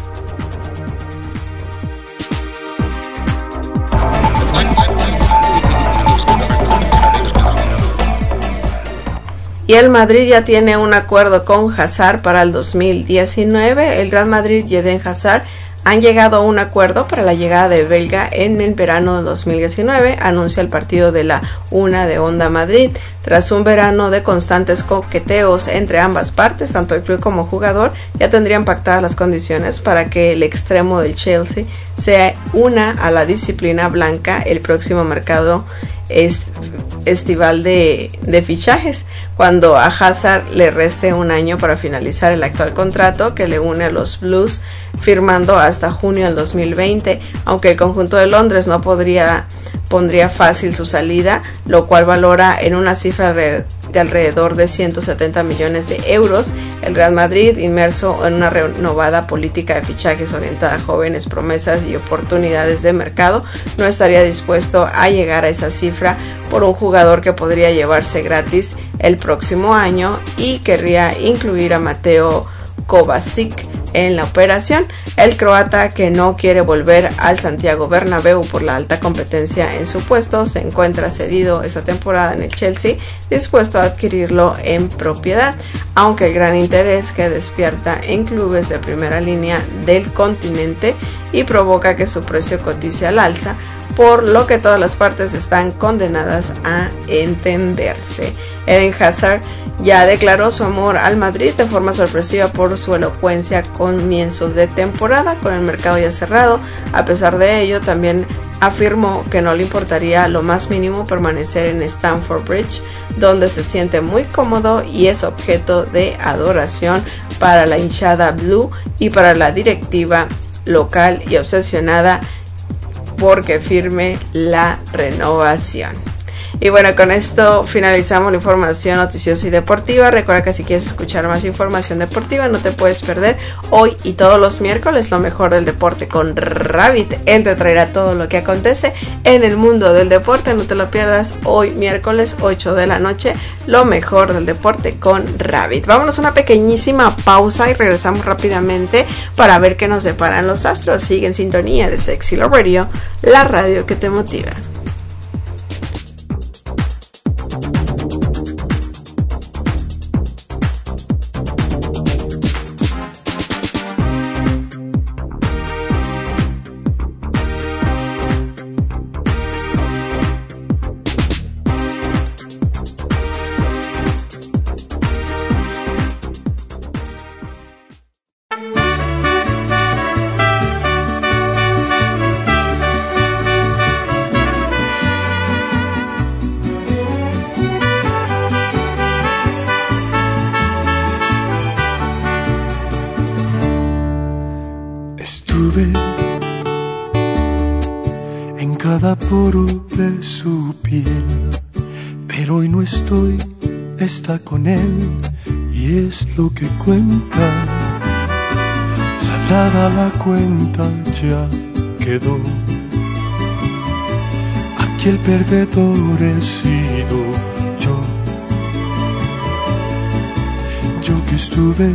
Y el Madrid ya tiene un acuerdo con Hazard para el 2019. El Real Madrid y Eden Hazard han llegado a un acuerdo para la llegada de belga en el verano de 2019, anuncia el partido de la Una de Onda Madrid. Tras un verano de constantes coqueteos entre ambas partes, tanto el club como jugador, ya tendrían pactadas las condiciones para que el extremo del Chelsea se una a la disciplina blanca el próximo mercado estival de fichajes, cuando a Hazard le reste un año para finalizar el actual contrato que le une a los Blues, firmando hasta junio del 2020, aunque el conjunto de Londres no pondría fácil su salida, lo cual valora en una cifra de alrededor de 170 millones de euros. El Real Madrid, inmerso en una renovada política de fichajes orientada a jóvenes promesas y oportunidades de mercado, no estaría dispuesto a llegar a esa cifra por un jugador que podría llevarse gratis el próximo año y querría incluir a Mateo Kovacic en la operación. El croata, que no quiere volver al Santiago Bernabéu por la alta competencia en su puesto, se encuentra cedido esta temporada en el Chelsea, dispuesto a adquirirlo en propiedad, aunque el gran interés que despierta en clubes de primera línea del continente y provoca que su precio cotice al alza, por lo que todas las partes están condenadas a entenderse. Eden Hazard ya declaró su amor al Madrid de forma sorpresiva por su elocuencia a comienzos de temporada, con el mercado ya cerrado. A pesar de ello, también afirmó que no le importaría lo más mínimo permanecer en Stamford Bridge, donde se siente muy cómodo y es objeto de adoración para la hinchada blue y para la directiva local, y obsesionada porque firme la renovación. Y bueno, con esto finalizamos la información noticiosa y deportiva. Recuerda que si quieres escuchar más información deportiva, no te puedes perder hoy y todos los miércoles lo mejor del deporte con Rabbit. Él te traerá todo lo que acontece en el mundo del deporte. No te lo pierdas hoy miércoles 8 de la noche, lo mejor del deporte con Rabbit. Vámonos a una pequeñísima pausa y regresamos rápidamente para ver qué nos deparan los astros. Sigue en sintonía de Sexy Love Radio, la radio que te motiva. poro de su piel, pero hoy no estoy, está con él y es lo que cuenta. Saldada la cuenta ya quedó, aquí el perdedor he sido yo. Yo que estuve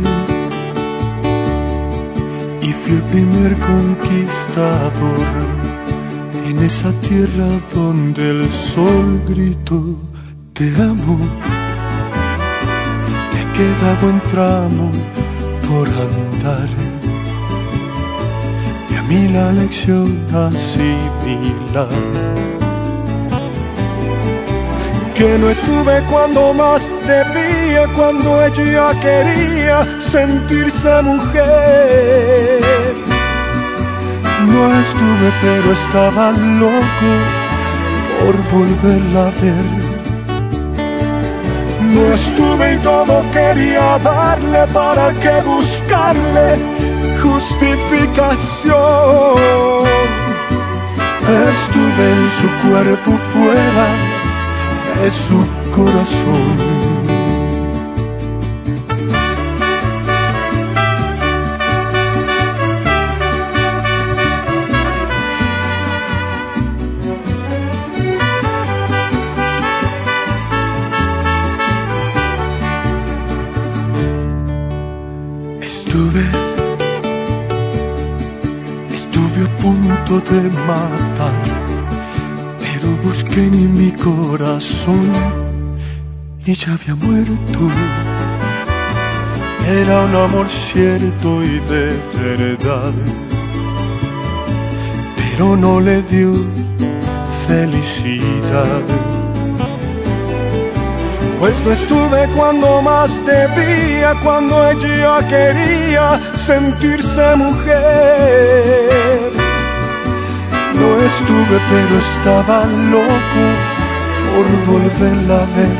y fui el primer conquistador en esa tierra donde el sol gritó te amo. Me queda buen tramo por andar y a mí la lección asimilar. Que no estuve cuando más debía, cuando ella quería sentirse mujer. No estuve pero estaba loco por volverla a ver. No estuve y todo quería darle, para qué buscarle justificación. Estuve en su cuerpo fuera de su corazón. Estuve a punto de matar, pero busqué en mi corazón y ya había muerto. Era un amor cierto y de verdad, pero no le dio felicidad. Pues no estuve cuando más debía, cuando ella quería sentirse mujer. No estuve pero estaba loco por volverla a ver.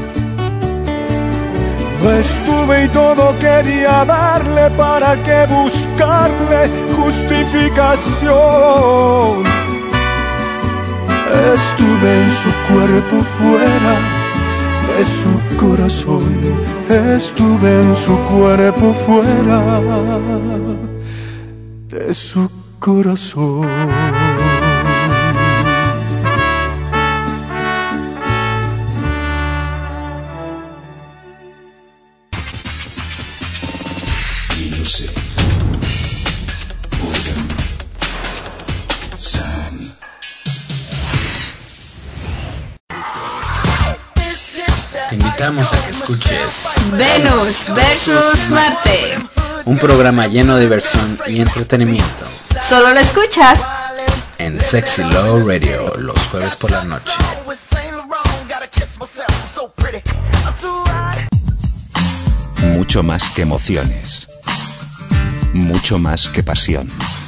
No estuve y todo quería darle, para qué buscarle justificación. Estuve en su cuerpo fuera de su corazón. Estuve en su cuerpo fuera de su corazón. Te invitamos a que escuches Venus versus Marte, un programa lleno de diversión y entretenimiento. Solo lo escuchas en Sexy Love Radio los jueves por la noche. Mucho más que emociones. Mucho más que pasión.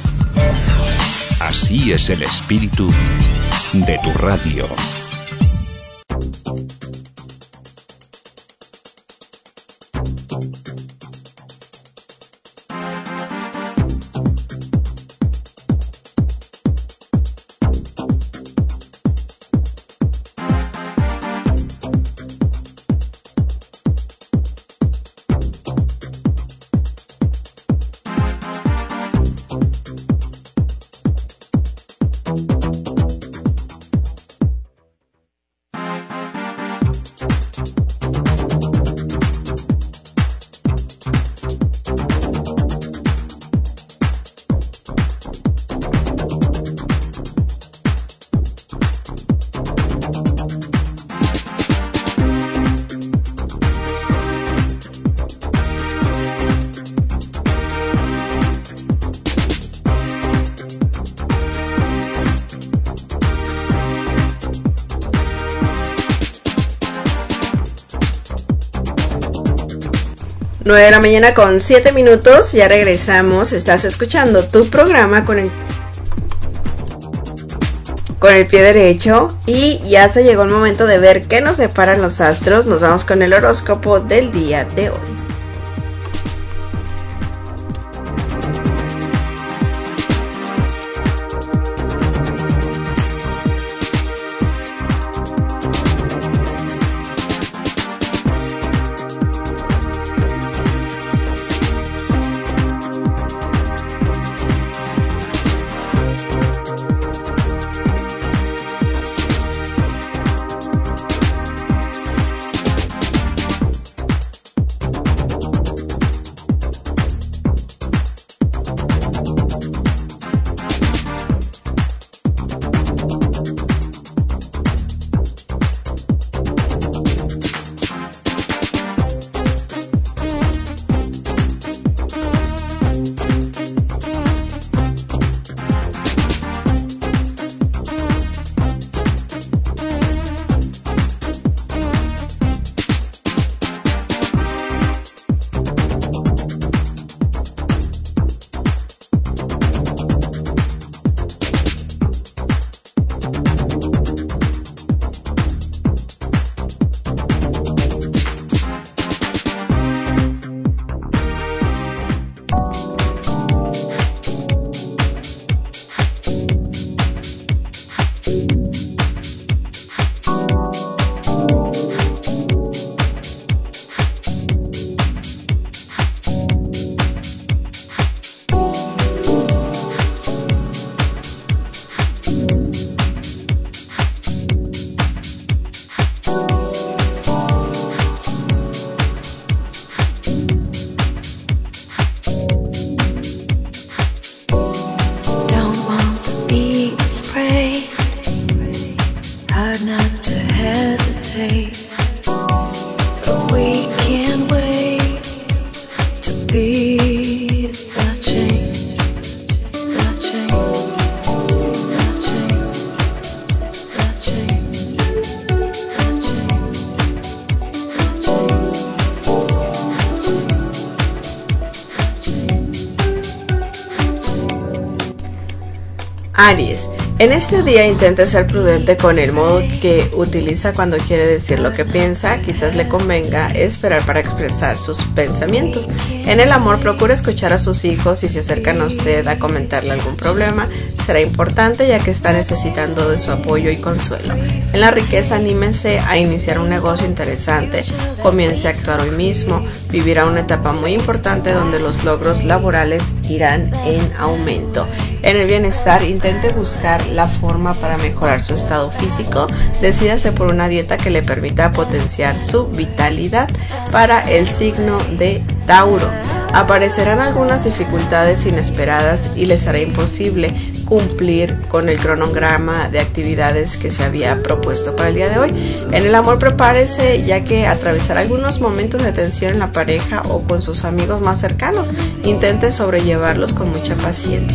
Así es el espíritu de tu radio. Nueve de la mañana con 7 minutos, ya regresamos. Estás escuchando tu programa con el pie derecho y ya se llegó el momento de ver qué nos separan los astros. Nos vamos con el horóscopo del día de hoy. Aries, en este día intente ser prudente con el modo que utiliza cuando quiere decir lo que piensa. Quizás le convenga esperar para expresar sus pensamientos. En el amor, procure escuchar a sus hijos. Si se acercan a usted a comentarle algún problema, será importante ya que está necesitando de su apoyo y consuelo. En la riqueza, anímese a iniciar un negocio interesante. Comience a actuar hoy mismo. Vivirá una etapa muy importante donde los logros laborales irán en aumento. En el bienestar, intente buscar la forma para mejorar su estado físico. Decídase por una dieta que le permita potenciar su vitalidad. Para el signo de Tauro, aparecerán algunas dificultades inesperadas y les hará imposible cumplir con el cronograma de actividades que se había propuesto para el día de hoy. En el amor, prepárese ya que atravesará algunos momentos de tensión en la pareja o con sus amigos más cercanos. Intente sobrellevarlos con mucha paciencia.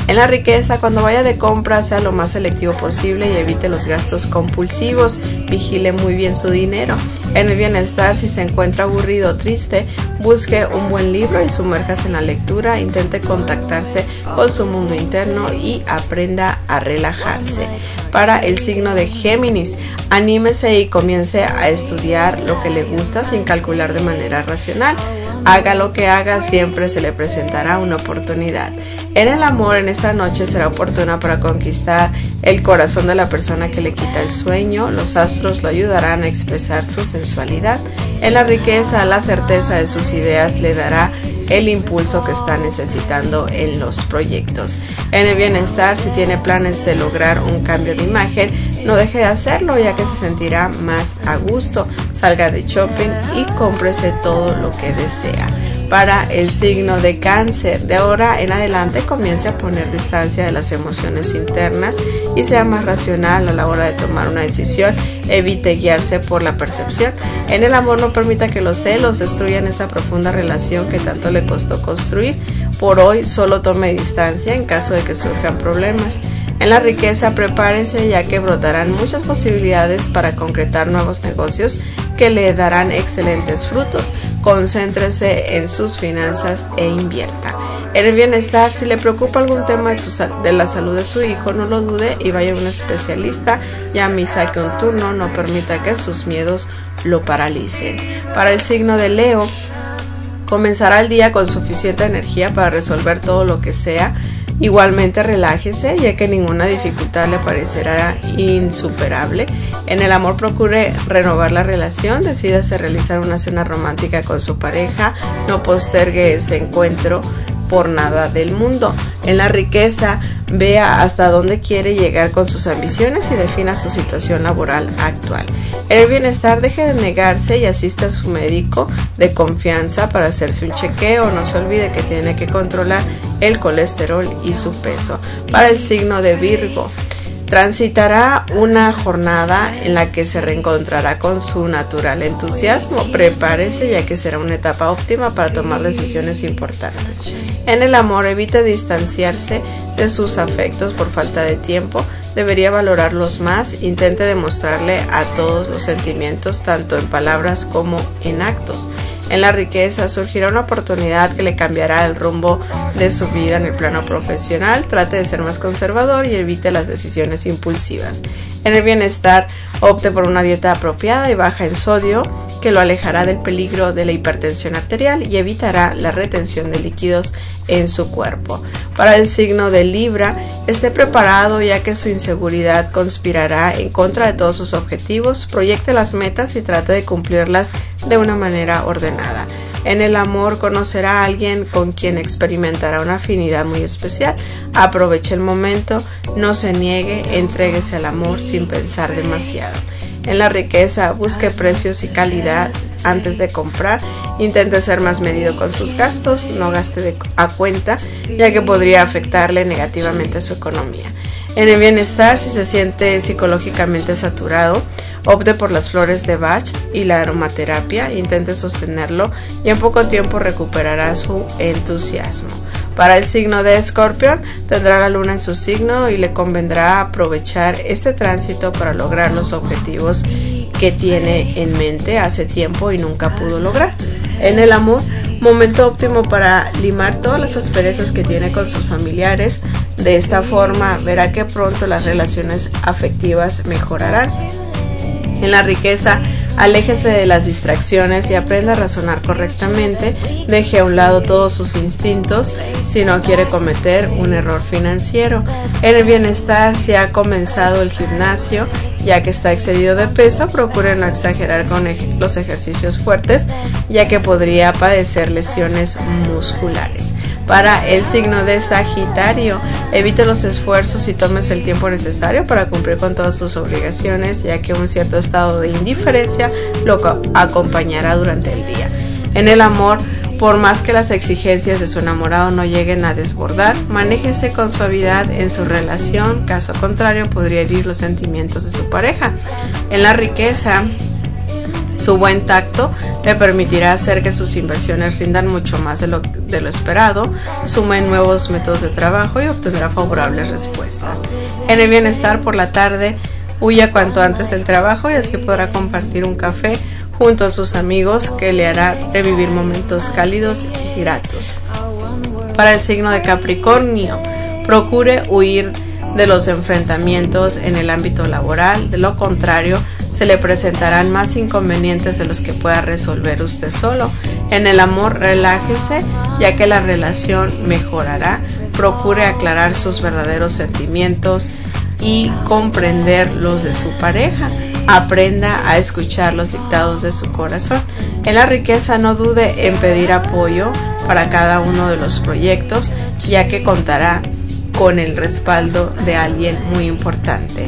En la riqueza, cuando vaya de compra, sea lo más selectivo posible y evite los gastos compulsivos. Vigile muy bien su dinero. En el bienestar, si se encuentra aburrido o triste, busque un buen libro y sumérjase en la lectura. Intente contactarse con su mundo interno y aprenda a relajarse. Para el signo de Géminis, anímese y comience a estudiar lo que le gusta sin calcular de manera racional. Haga lo que haga, siempre se le presentará una oportunidad. En el amor, en esta noche será oportuna para conquistar el corazón de la persona que le quita el sueño. Los astros lo ayudarán a expresar su sensualidad. En la riqueza, la certeza de sus ideas le dará el impulso que está necesitando en los proyectos. En el bienestar, si tiene planes de lograr un cambio de imagen, no deje de hacerlo, ya que se sentirá más a gusto. Salga de shopping y cómprese todo lo que desea. Para el signo de Cáncer, de ahora en adelante comience a poner distancia de las emociones internas y sea más racional a la hora de tomar una decisión. Evite guiarse por la percepción. En el amor, no permita que los celos destruyan esa profunda relación que tanto le costó construir. Por hoy, solo tome distancia en caso de que surjan problemas. En la riqueza, prepárese, ya que brotarán muchas posibilidades para concretar nuevos negocios que le darán excelentes frutos. Concéntrese en sus finanzas e invierta. En el bienestar, si le preocupa algún tema de la salud de su hijo, no lo dude y vaya a un especialista. Llame y saque un turno, no permita que sus miedos lo paralicen. Para el signo de Leo, comenzará el día con suficiente energía para resolver todo lo que sea. Igualmente relájese, ya que ninguna dificultad le parecerá insuperable. En el amor, procure renovar la relación, decídase realizar una cena romántica con su pareja, no postergue ese encuentro por nada del mundo. En la riqueza, vea hasta dónde quiere llegar con sus ambiciones y defina su situación laboral actual. En el bienestar, deje de negarse y asista a su médico de confianza para hacerse un chequeo. No se olvide que tiene que controlar el colesterol y su peso. Para el signo de Virgo, transitará una jornada en la que se reencontrará con su natural entusiasmo. Prepárese, ya que será una etapa óptima para tomar decisiones importantes. En el amor, evite distanciarse de sus afectos por falta de tiempo. Debería valorarlos más. Intente demostrarle a todos los sentimientos, tanto en palabras como en actos. En la riqueza, surgirá una oportunidad que le cambiará el rumbo de su vida en el plano profesional. Trate de ser más conservador y evite las decisiones impulsivas. En el bienestar, opte por una dieta apropiada y baja en sodio, que lo alejará del peligro de la hipertensión arterial y evitará la retención de líquidos en su cuerpo. Para el signo de Libra, esté preparado, ya que su inseguridad conspirará en contra de todos sus objetivos. Proyecte las metas y trate de cumplirlas de una manera ordenada. En el amor, conocerá a alguien con quien experimentará una afinidad muy especial. Aproveche el momento, no se niegue, entréguese al amor sin pensar demasiado. En la riqueza, busque precios y calidad antes de comprar. Intente ser más medido con sus gastos, no gaste a cuenta, ya que podría afectarle negativamente a su economía. En el bienestar, si se siente psicológicamente saturado, opte por las flores de Bach y la aromaterapia. Intente sostenerlo y en poco tiempo recuperará su entusiasmo. Para el signo de Escorpión, tendrá la luna en su signo y le convendrá aprovechar este tránsito para lograr los objetivos que tiene en mente hace tiempo y nunca pudo lograr. En el amor, momento óptimo para limar todas las asperezas que tiene con sus familiares. De esta forma, verá que pronto las relaciones afectivas mejorarán. En la riqueza, aléjese de las distracciones y aprenda a razonar correctamente. Deje a un lado todos sus instintos si no quiere cometer un error financiero. En el bienestar, si ha comenzado el gimnasio, ya que está excedido de peso, procure no exagerar con los ejercicios fuertes, ya que podría padecer lesiones musculares. Para el signo de Sagitario, evite los esfuerzos y tómese el tiempo necesario para cumplir con todas sus obligaciones, ya que un cierto estado de indiferencia lo acompañará durante el día. En el amor, por más que las exigencias de su enamorado no lleguen a desbordar, manéjese con suavidad en su relación, caso contrario podría herir los sentimientos de su pareja. En la riqueza, Su buen tacto le permitirá hacer que sus inversiones rindan mucho más de lo esperado, sume nuevos métodos de trabajo y obtendrá favorables respuestas. En el bienestar, por la tarde, huya cuanto antes del trabajo y así podrá compartir un café junto a sus amigos que le hará revivir momentos cálidos y gratos. Para el signo de Capricornio, procure huir de los enfrentamientos en el ámbito laboral, de lo contrario se le presentarán más inconvenientes de los que pueda resolver usted solo. En el amor, relájese, ya que la relación mejorará. Procure aclarar sus verdaderos sentimientos y comprender los de su pareja. Aprenda a escuchar los dictados de su corazón. En la riqueza, no dude en pedir apoyo para cada uno de los proyectos, ya que contará con el respaldo de alguien muy importante.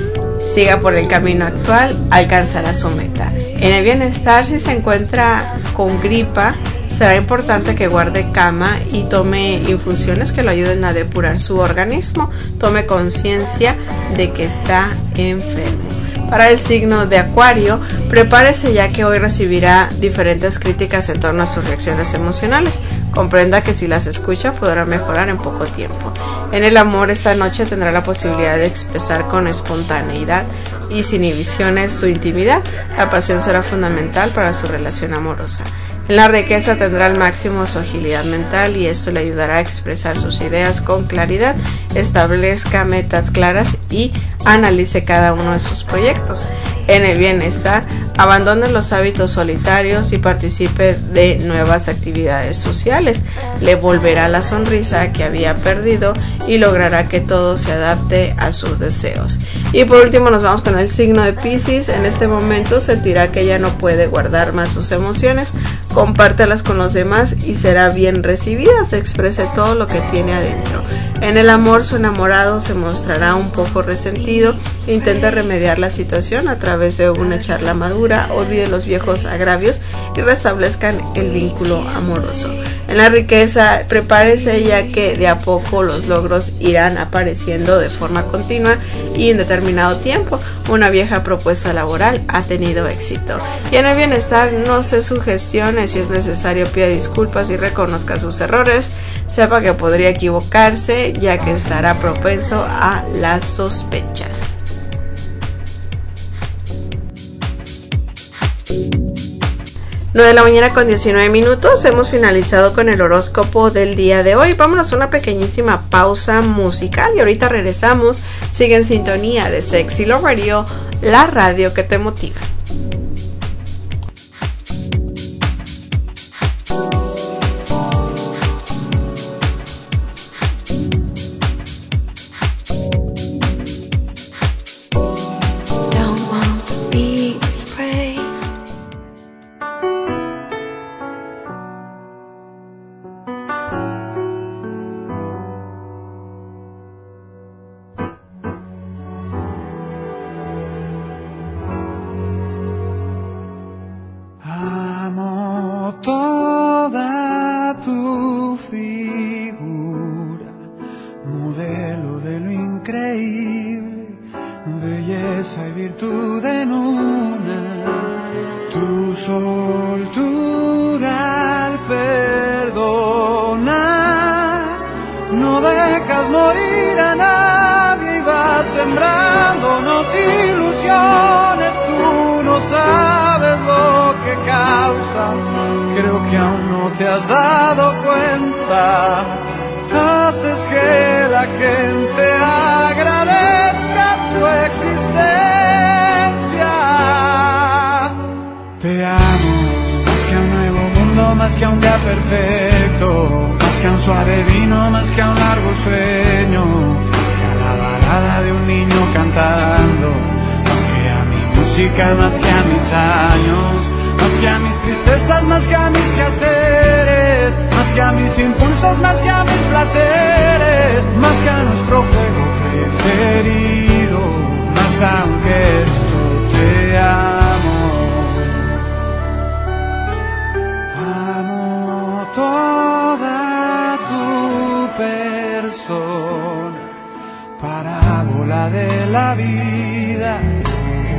Siga por el camino actual, alcanzará su meta. En el bienestar, si se encuentra con gripa, será importante que guarde cama y tome infusiones que lo ayuden a depurar su organismo. Tome conciencia de que está enfermo. Para el signo de Acuario, prepárese ya que hoy recibirá diferentes críticas en torno a sus reacciones emocionales. Comprenda que si las escucha podrá mejorar en poco tiempo. En el amor, esta noche tendrá la posibilidad de expresar con espontaneidad y sin inhibiciones su intimidad. La pasión será fundamental para su relación amorosa. En la riqueza, tendrá al máximo su agilidad mental y esto le ayudará a expresar sus ideas con claridad. Establezca metas claras y analice cada uno de sus proyectos. En el bienestar, abandone los hábitos solitarios y participe de nuevas actividades sociales. Le volverá la sonrisa que había perdido y logrará que todo se adapte a sus deseos. Y por último nos vamos con el signo de Piscis. En este momento sentirá que ya no puede guardar más sus emociones. Compártelas con los demás y será bien recibida. Se exprese todo lo que tiene adentro. En el amor, su enamorado se mostrará un poco resentido. Intenta remediar la situación a través de una charla madura. Olvide los viejos agravios y restablezcan el vínculo amoroso. En la riqueza, prepárese ya que de a poco los logros irán apareciendo de forma continua y en determinado tiempo. Una vieja propuesta laboral ha tenido éxito. Y en el bienestar, no se sugestione. Si es necesario, pida disculpas y reconozca sus errores. Sepa que podría equivocarse, ya que estará propenso a las sospechas. De la mañana con 19 minutos, hemos finalizado con el horóscopo del día de hoy. Vámonos a una pequeñísima pausa musical y ahorita regresamos. Sigue en sintonía de Sexy Love Radio, la radio que te motiva.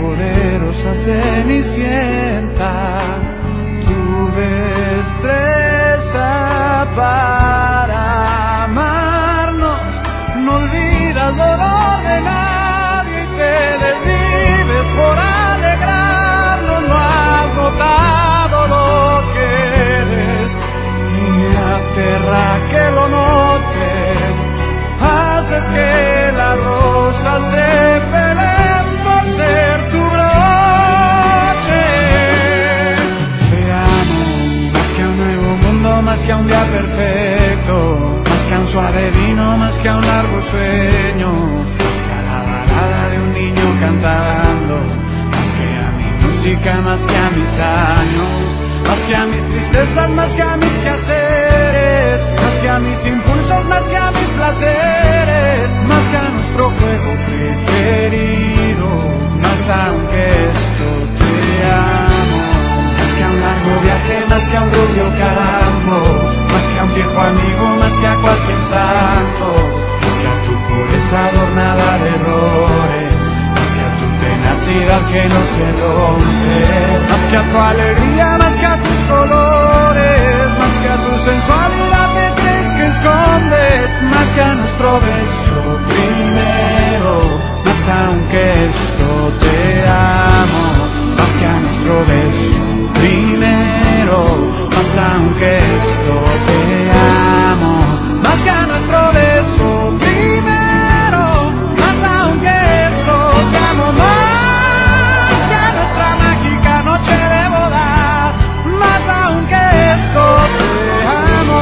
poderosa cenicienta, tu destreza para amarnos, no olvidas dolor de nadie y te desvives por alegrarnos, no has notado lo que eres y me aterra que lo notes, haces que las rosas se peleen por ser tu broche. Te amo más que a un nuevo mundo, más que a un día perfecto, más que a un suave vino, más que a un largo sueño, más que a la balada de un niño cantando, más que a mi música, más que a mis años, más que a mis tristezas, más que a mis quehaceres, más que a mis impulsos, más que a mis placeres, más que a nuestro juego preferido, más aunque esto te amo, más que a un largo viaje, más que a un rubio campo, más que a un viejo amigo, más que a cualquier santo, más que a tu pureza adornada de errores, más que a tu tenacidad que no se rompe, más que a tu alegría, más que a tus colores, más que a tu sensualidad que crees que escondes, más que a nuestro beso primero, más aunque esto te amo, más que a nuestro beso primero, más aunque esto te amo, más que a nuestro beso primero, más aunque esto te amo, más que a nuestra mágica noche de bodas, más aunque esto te amo.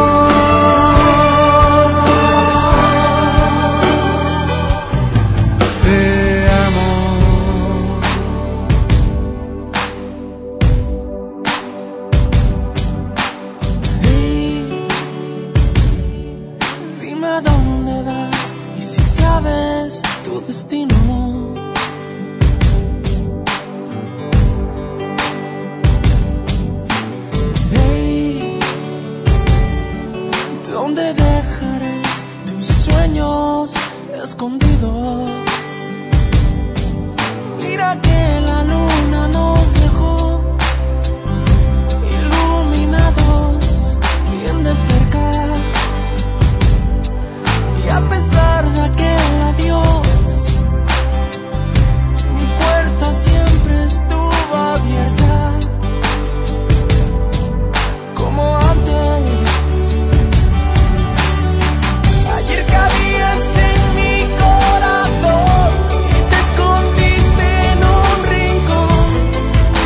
Destino. Hey, ¿dónde dejarás tus sueños escondidos? Mira que la luna nos dejó iluminados bien de cerca, y a pesar de aquel adiós, siempre estuvo abierta como antes. Ayer cabías en mi corazón y te escondiste en un rincón.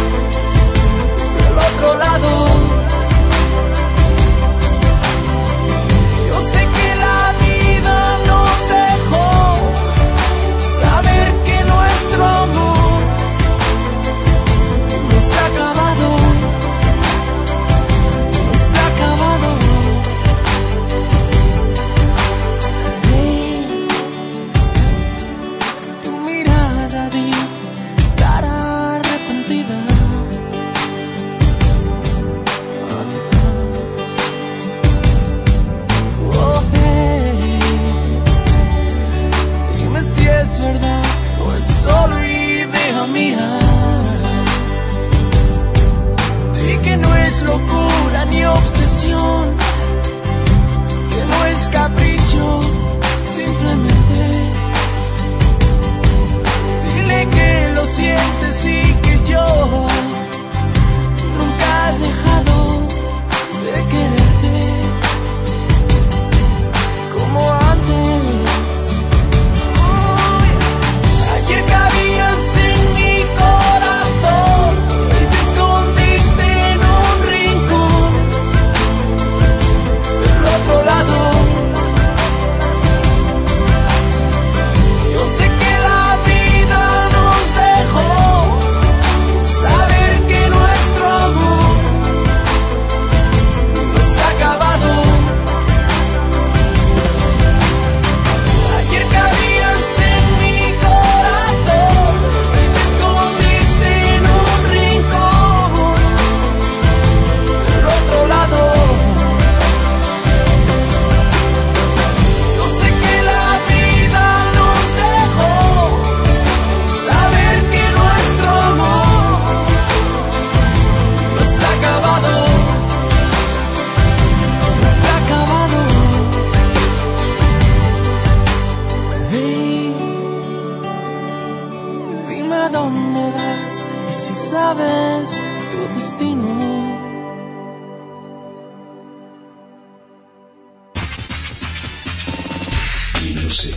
14.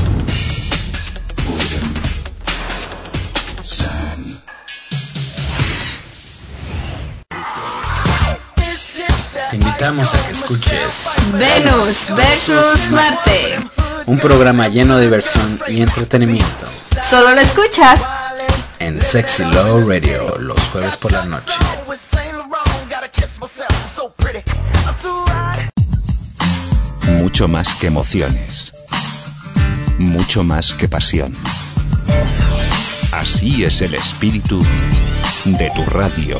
Urban San. Te invitamos a que escuches Venus versus Marte. un programa lleno de diversión y entretenimiento Solo lo escuchas en Sexy Love Radio los jueves por la noche. Mucho más que emociones. Mucho más que pasión. Así es el espíritu de tu radio.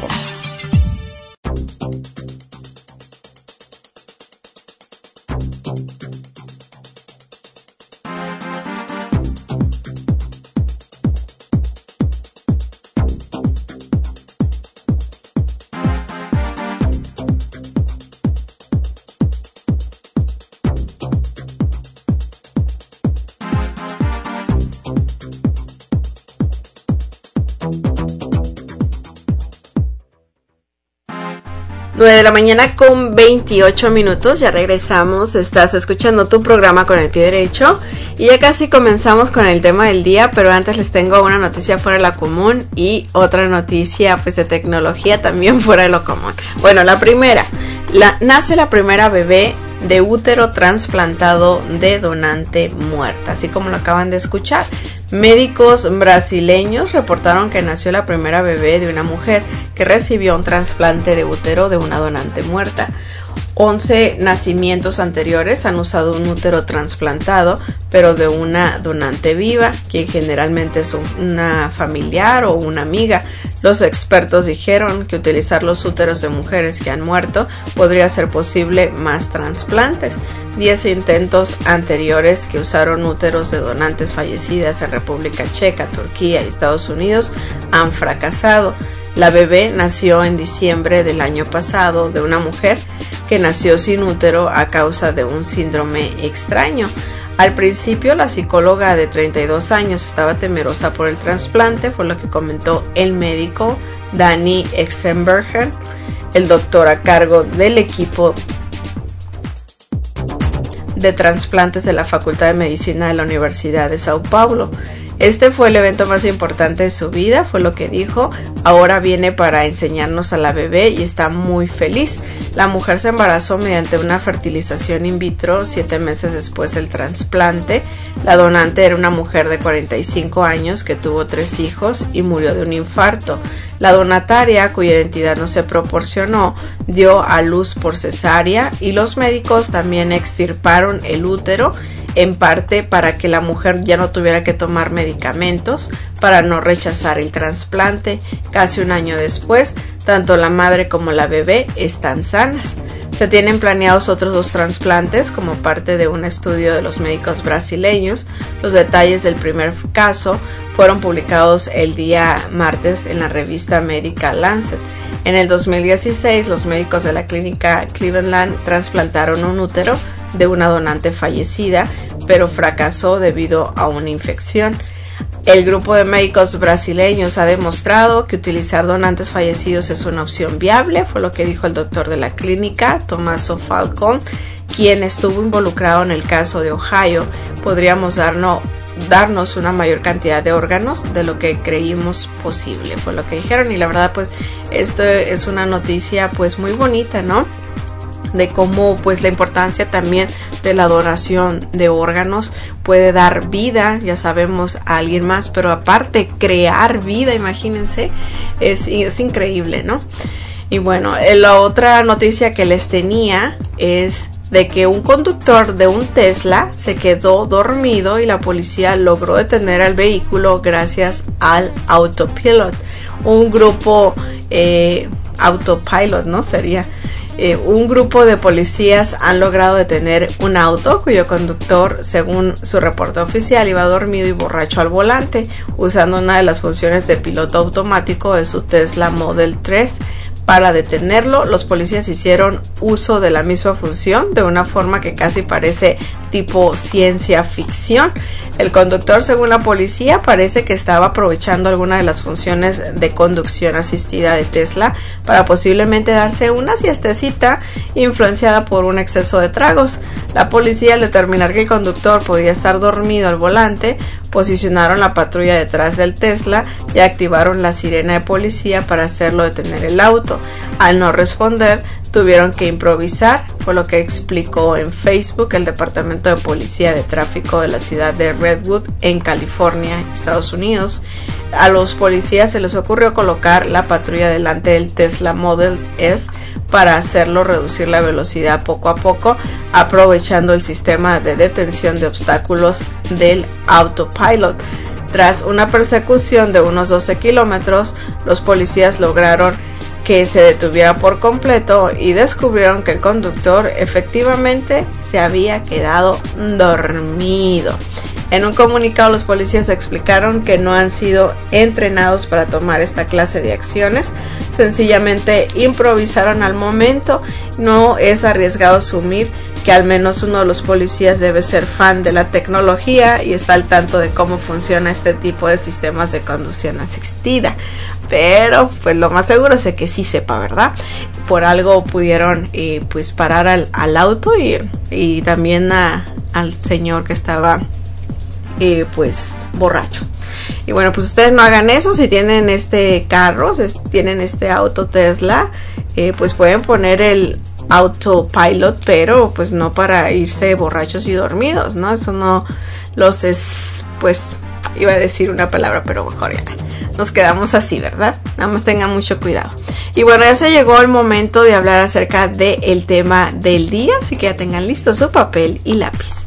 De la mañana con 28 minutos, ya regresamos, estás escuchando tu programa con el pie derecho y ya casi comenzamos con el tema del día, pero antes les tengo una noticia fuera de lo común y otra noticia pues de tecnología también fuera de lo común. Bueno, la primera, nace la primera bebé de útero trasplantado de donante muerta, así como lo acaban de escuchar. Médicos brasileños reportaron que nació la primera bebé de una mujer que recibió un trasplante de útero de una donante muerta. 11 nacimientos anteriores han usado un útero trasplantado, pero de una donante viva, quien generalmente es una familiar o una amiga. Los expertos dijeron que utilizar los úteros de mujeres que han muerto podría hacer posible más trasplantes. 10 intentos anteriores que usaron úteros de donantes fallecidas en República Checa, Turquía y Estados Unidos han fracasado. La bebé nació en diciembre del año pasado de una mujer que nació sin útero a causa de un síndrome extraño. Al principio, la psicóloga de 32 años estaba temerosa por el trasplante, fue lo que comentó el médico Danny Exenberger, el doctor a cargo del equipo de trasplantes de la Facultad de Medicina de la Universidad de Sao Paulo. Este fue el evento más importante de su vida, fue lo que dijo. Ahora viene para enseñarnos a la bebé y está muy feliz. La mujer se embarazó mediante una fertilización in vitro 7 meses después del trasplante. La donante era una mujer de 45 años que tuvo 3 hijos y murió de un infarto. La donataria, cuya identidad no se proporcionó, dio a luz por cesárea y los médicos también extirparon el útero, en parte para que la mujer ya no tuviera que tomar medicamentos para no rechazar el trasplante. Casi un año después, tanto la madre como la bebé están sanas. Se tienen planeados otros 2 trasplantes como parte de un estudio de los médicos brasileños. Los detalles del primer caso fueron publicados el día martes en la revista médica Lancet. En el 2016, los médicos de la clínica Cleveland trasplantaron un útero de una donante fallecida, pero fracasó debido a una infección. El grupo de médicos brasileños ha demostrado que utilizar donantes fallecidos es una opción viable, fue lo que dijo el doctor de la clínica, Tommaso Falcón, quien estuvo involucrado en el caso de Ohio. Podríamos darnos una mayor cantidad de órganos de lo que creímos posible, fue lo que dijeron. Y la verdad, pues esto es una noticia pues muy bonita, ¿no? De cómo pues la importancia también de la donación de órganos puede dar vida, ya sabemos, a alguien más, pero aparte crear vida, imagínense, es increíble, ¿no? Y bueno, la otra noticia que les tenía es de que un conductor de un Tesla se quedó dormido y la policía logró detener al vehículo gracias al autopilot. Un grupo autopilot, ¿no? Sería un grupo de policías han logrado detener un auto cuyo conductor, según su reporte oficial, iba dormido y borracho al volante, usando una de las funciones de piloto automático de su Tesla Model 3. Para detenerlo, los policías hicieron uso de la misma función de una forma que casi parece tipo ciencia ficción. El conductor, según la policía, parece que estaba aprovechando alguna de las funciones de conducción asistida de Tesla para posiblemente darse una siestecita influenciada por un exceso de tragos. La policía, al determinar que el conductor podía estar dormido al volante, posicionaron la patrulla detrás del Tesla y activaron la sirena de policía para hacerlo detener el auto. Al no responder, tuvieron que improvisar, fue lo que explicó en Facebook el Departamento de Policía de Tráfico de la ciudad de Redwood, en California, Estados Unidos. A los policías se les ocurrió colocar la patrulla delante del Tesla Model S para hacerlo reducir la velocidad poco a poco, aprovechando el sistema de detención de obstáculos del autopilot. Tras una persecución de unos 12 kilómetros, los policías lograron que se detuviera por completo y descubrieron que el conductor efectivamente se había quedado dormido. En un comunicado, los policías explicaron que no han sido entrenados para tomar esta clase de acciones, sencillamente improvisaron al momento. No es arriesgado asumir que al menos uno de los policías debe ser fan de la tecnología y está al tanto de cómo funciona este tipo de sistemas de conducción asistida. Pero pues lo más seguro es que sí sepa, ¿verdad? Por algo pudieron pues parar al auto y también al señor que estaba pues borracho. Y bueno, pues ustedes no hagan eso. Si tienen este carro, tienen este auto Tesla, pues pueden poner el autopilot, pero pues no para irse borrachos y dormidos, ¿no? Eso no los es, pues iba a decir una palabra, pero mejor ya nos quedamos así, ¿verdad? Nada más tengan mucho cuidado. Y bueno, ya se llegó el momento de hablar acerca del tema del día, así que ya tengan listo su papel y lápiz.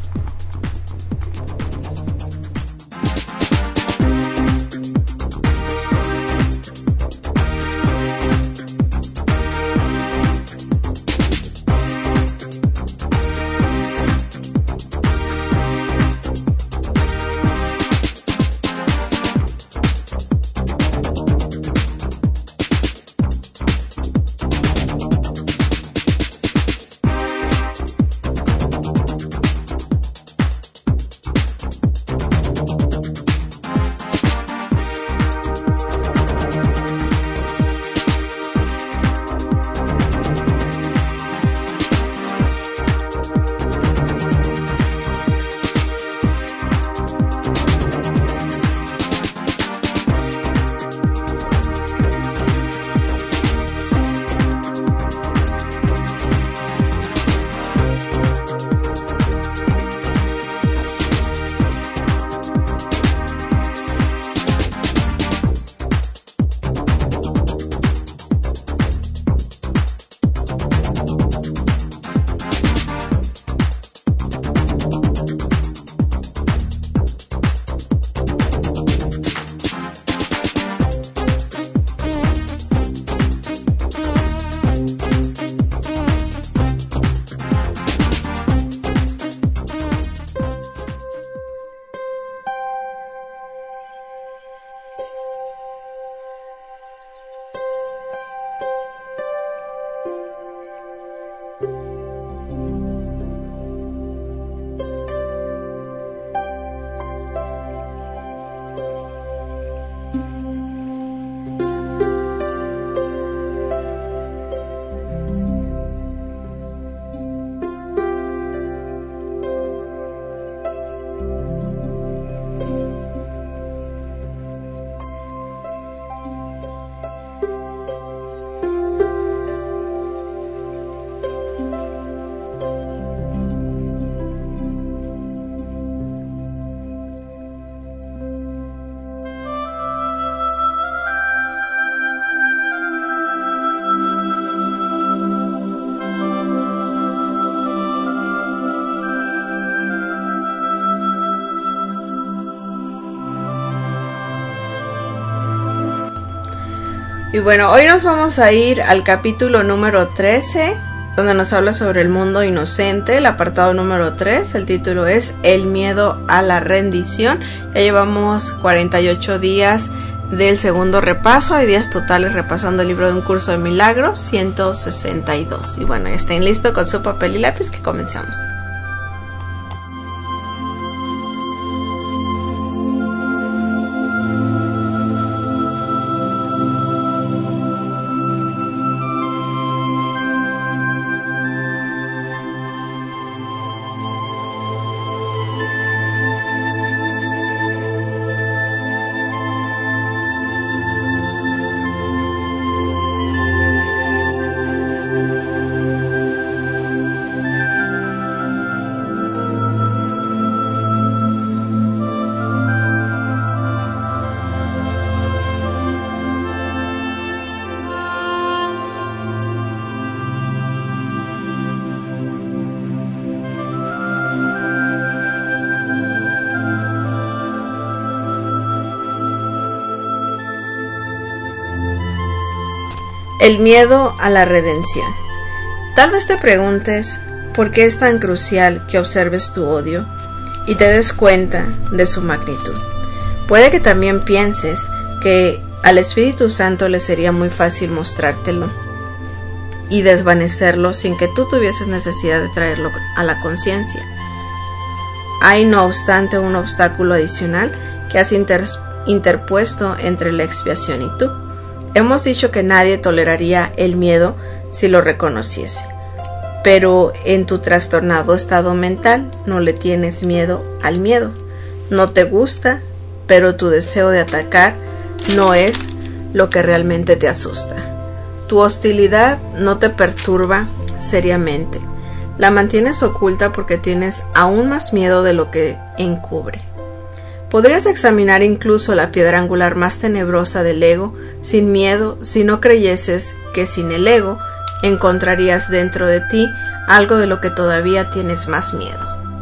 Y bueno, hoy nos vamos a ir al capítulo número 13, donde nos habla sobre el mundo inocente, el apartado número 3, el título es El miedo a la rendición. Ya llevamos 48 días del segundo repaso. Hay días totales repasando el libro de un curso de milagros 162. Y bueno, estén listos con su papel y lápiz que comenzamos. El miedo a la redención. Tal vez te preguntes por qué es tan crucial que observes tu odio y te des cuenta de su magnitud. Puede que también pienses que al Espíritu Santo le sería muy fácil mostrártelo y desvanecerlo sin que tú tuvieses necesidad de traerlo a la conciencia. Hay no obstante un obstáculo adicional que has interpuesto entre la expiación y tú. Hemos dicho que nadie toleraría el miedo si lo reconociese, pero en tu trastornado estado mental no le tienes miedo al miedo. No te gusta, pero tu deseo de atacar no es lo que realmente te asusta. Tu hostilidad no te perturba seriamente. La mantienes oculta porque tienes aún más miedo de lo que encubre. Podrías examinar incluso la piedra angular más tenebrosa del ego sin miedo si no creyeses que sin el ego encontrarías dentro de ti algo de lo que todavía tienes más miedo.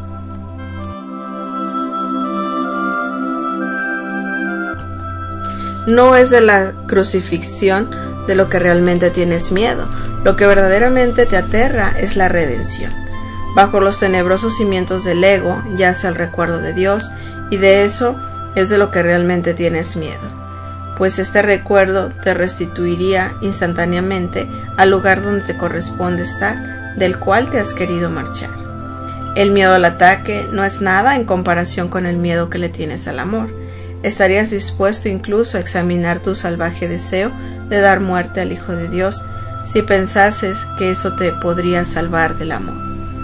No es de la crucifixión de lo que realmente tienes miedo. Lo que verdaderamente te aterra es la redención. Bajo los tenebrosos cimientos del ego yace el recuerdo de Dios, y de eso es de lo que realmente tienes miedo, pues este recuerdo te restituiría instantáneamente al lugar donde te corresponde estar, del cual te has querido marchar. El miedo al ataque no es nada en comparación con el miedo que le tienes al amor. Estarías dispuesto incluso a examinar tu salvaje deseo de dar muerte al Hijo de Dios si pensases que eso te podría salvar del amor.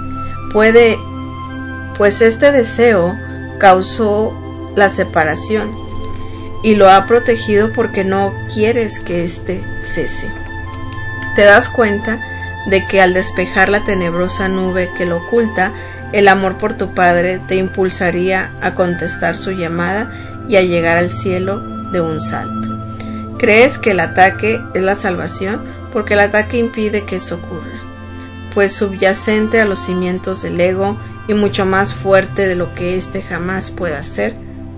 Pues este deseo causó la separación y lo ha protegido porque no quieres que éste cese. Te das cuenta de que al despejar la tenebrosa nube que lo oculta, el amor por tu Padre te impulsaría a contestar su llamada y a llegar al cielo de un salto. Crees que el ataque es la salvación porque el ataque impide que eso ocurra, pues subyacente a los cimientos del ego y mucho más fuerte de lo que éste jamás pueda ser,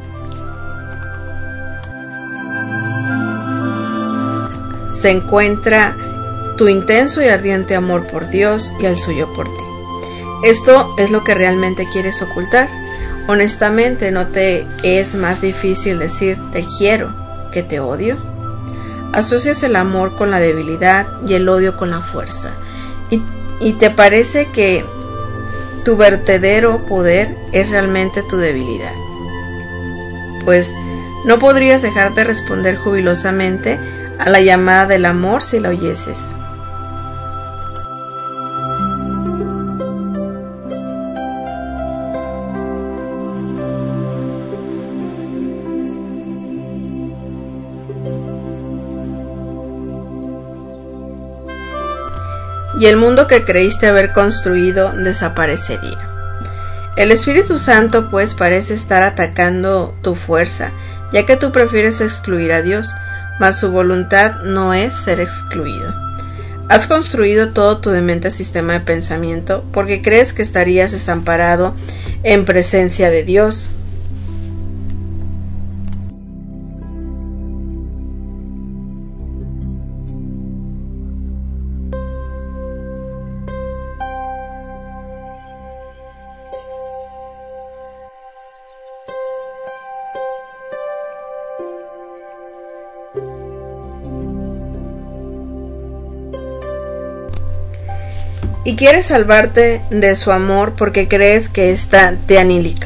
se encuentra tu intenso y ardiente amor por Dios y al suyo por ti. Esto es lo que realmente quieres ocultar. Honestamente, ¿no te es más difícil decir te quiero que te odio? Asocias el amor con la debilidad y el odio con la fuerza, y te parece que tu verdadero poder es realmente tu debilidad. Pues no podrías dejar de responder jubilosamente a la llamada del amor si la oyeses. Y el mundo que creíste haber construido desaparecería. El Espíritu Santo pues parece estar atacando tu fuerza, ya que tú prefieres excluir a Dios, mas su voluntad no es ser excluido. Has construido todo tu demente sistema de pensamiento porque crees que estarías desamparado en presencia de Dios. y quieres salvarte de su amor porque crees que ésta te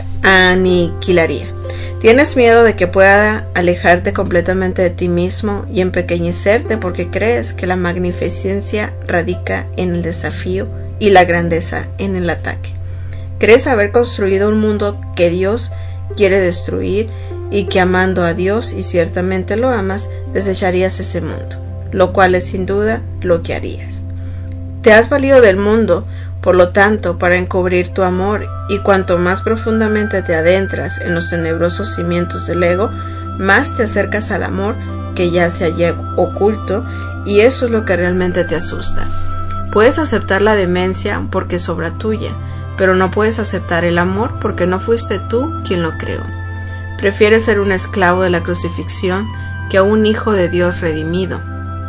aniquilaría. Tienes miedo de que pueda alejarte completamente de ti mismo y empequeñecerte porque crees que la magnificencia radica en el desafío y la grandeza en el ataque. Crees haber construido un mundo que Dios quiere destruir y que amando a Dios, y ciertamente lo amas, desecharías ese mundo, lo cual es sin duda lo que harías. Te has valido del mundo, por lo tanto, para encubrir tu amor, y cuanto más profundamente te adentras en los tenebrosos cimientos del ego, más te acercas al amor que yace allí oculto, y eso es lo que realmente te asusta. Puedes aceptar la demencia porque es obra tuya, pero no puedes aceptar el amor porque no fuiste tú quien lo creó. Prefieres ser un esclavo de la crucifixión que un hijo de Dios redimido.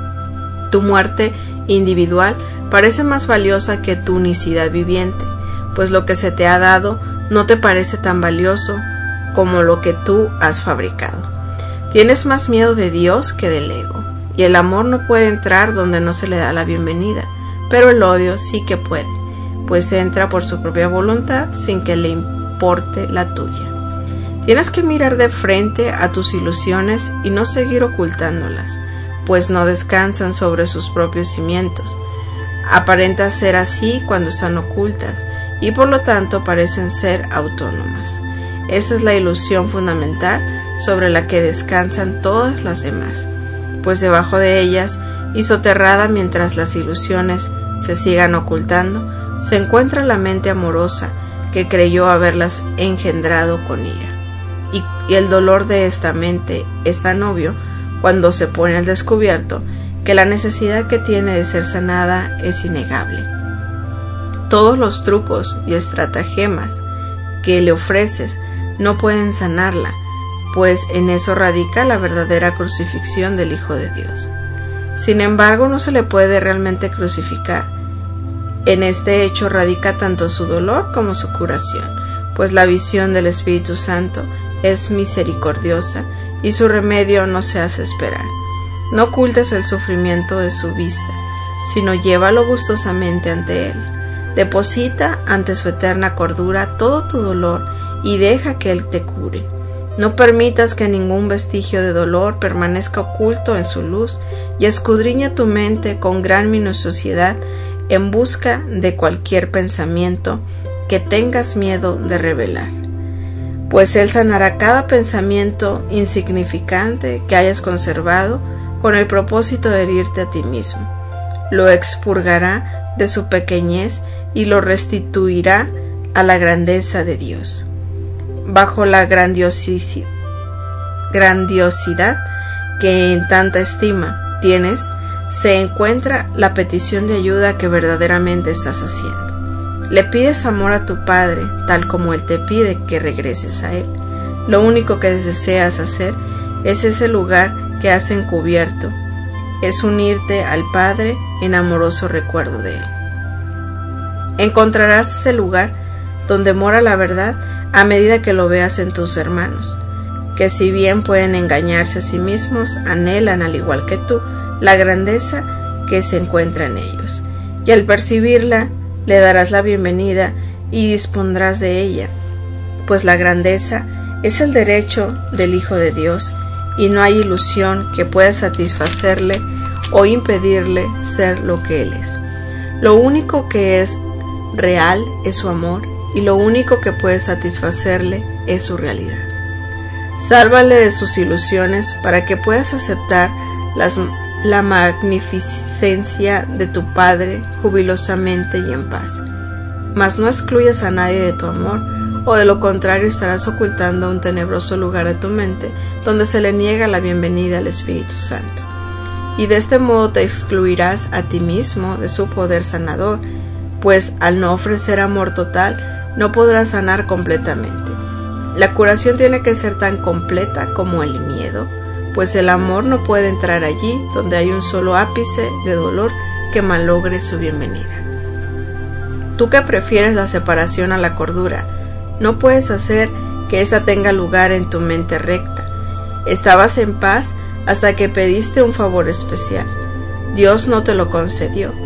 Tu muerte individual parece más valiosa que tu unicidad viviente, pues lo que se te ha dado no te parece tan valioso como lo que tú has fabricado. Tienes más miedo de Dios que del ego, y el amor no puede entrar donde no se le da la bienvenida, pero el odio sí que puede, pues entra por su propia voluntad sin que le importe la tuya. Tienes que mirar de frente a tus ilusiones y no seguir ocultándolas, pues no descansan sobre sus propios cimientos. Aparentan ser así cuando están ocultas y por lo tanto parecen ser autónomas. Esta es la ilusión fundamental sobre la que descansan todas las demás, pues debajo de ellas y soterrada mientras las ilusiones se sigan ocultando, se encuentra la mente amorosa que creyó haberlas engendrado con ira. Y el dolor de esta mente es tan obvio cuando se pone al descubierto que la necesidad que tiene de ser sanada es innegable. Todos los trucos y estratagemas que le ofreces no pueden sanarla, pues en eso radica la verdadera crucifixión del Hijo de Dios. Sin embargo, no se le puede realmente crucificar. En este hecho radica tanto su dolor como su curación, pues la visión del Espíritu Santo es misericordiosa y su remedio no se hace esperar. No ocultes el sufrimiento de su vista, sino llévalo gustosamente ante él. Deposita ante su eterna cordura todo tu dolor y deja que él te cure. No permitas que ningún vestigio de dolor permanezca oculto en su luz y escudriña tu mente con gran minuciosidad en busca de cualquier pensamiento que tengas miedo de revelar, pues él sanará cada pensamiento insignificante que hayas conservado con el propósito de herirte a ti mismo. Lo expurgará de su pequeñez y lo restituirá a la grandeza de Dios. Bajo la grandiosidad que en tanta estima tienes, se encuentra la petición de ayuda que verdaderamente estás haciendo. Le pides amor a tu Padre, tal como Él te pide que regreses a Él. Lo único que deseas hacer es ese lugar que has encubierto, es unirte al Padre en amoroso recuerdo de Él. Encontrarás ese lugar donde mora la verdad a medida que lo veas en tus hermanos, que si bien pueden engañarse a sí mismos, anhelan al igual que tú la grandeza que se encuentra en ellos, y al percibirla le darás la bienvenida y dispondrás de ella, pues la grandeza es el derecho del Hijo de Dios y no hay ilusión que pueda satisfacerle o impedirle ser lo que Él es. Lo único que es real es su amor y lo único que puede satisfacerle es su realidad. Sálvale de sus ilusiones para que puedas aceptar la magnificencia de tu Padre jubilosamente y en paz. Mas no excluyas a nadie de tu amor, o de lo contrario estarás ocultando un tenebroso lugar de tu mente donde se le niega la bienvenida al Espíritu Santo. Y de este modo te excluirás a ti mismo de su poder sanador, pues al no ofrecer amor total no podrás sanar completamente. La curación tiene que ser tan completa como el miedo, pues el amor no puede entrar allí donde hay un solo ápice de dolor que malogre su bienvenida. Tú que prefieres la separación a la cordura, no puedes hacer que ésta tenga lugar en tu mente recta. Estabas en paz hasta que pediste un favor especial. Dios no te lo concedió,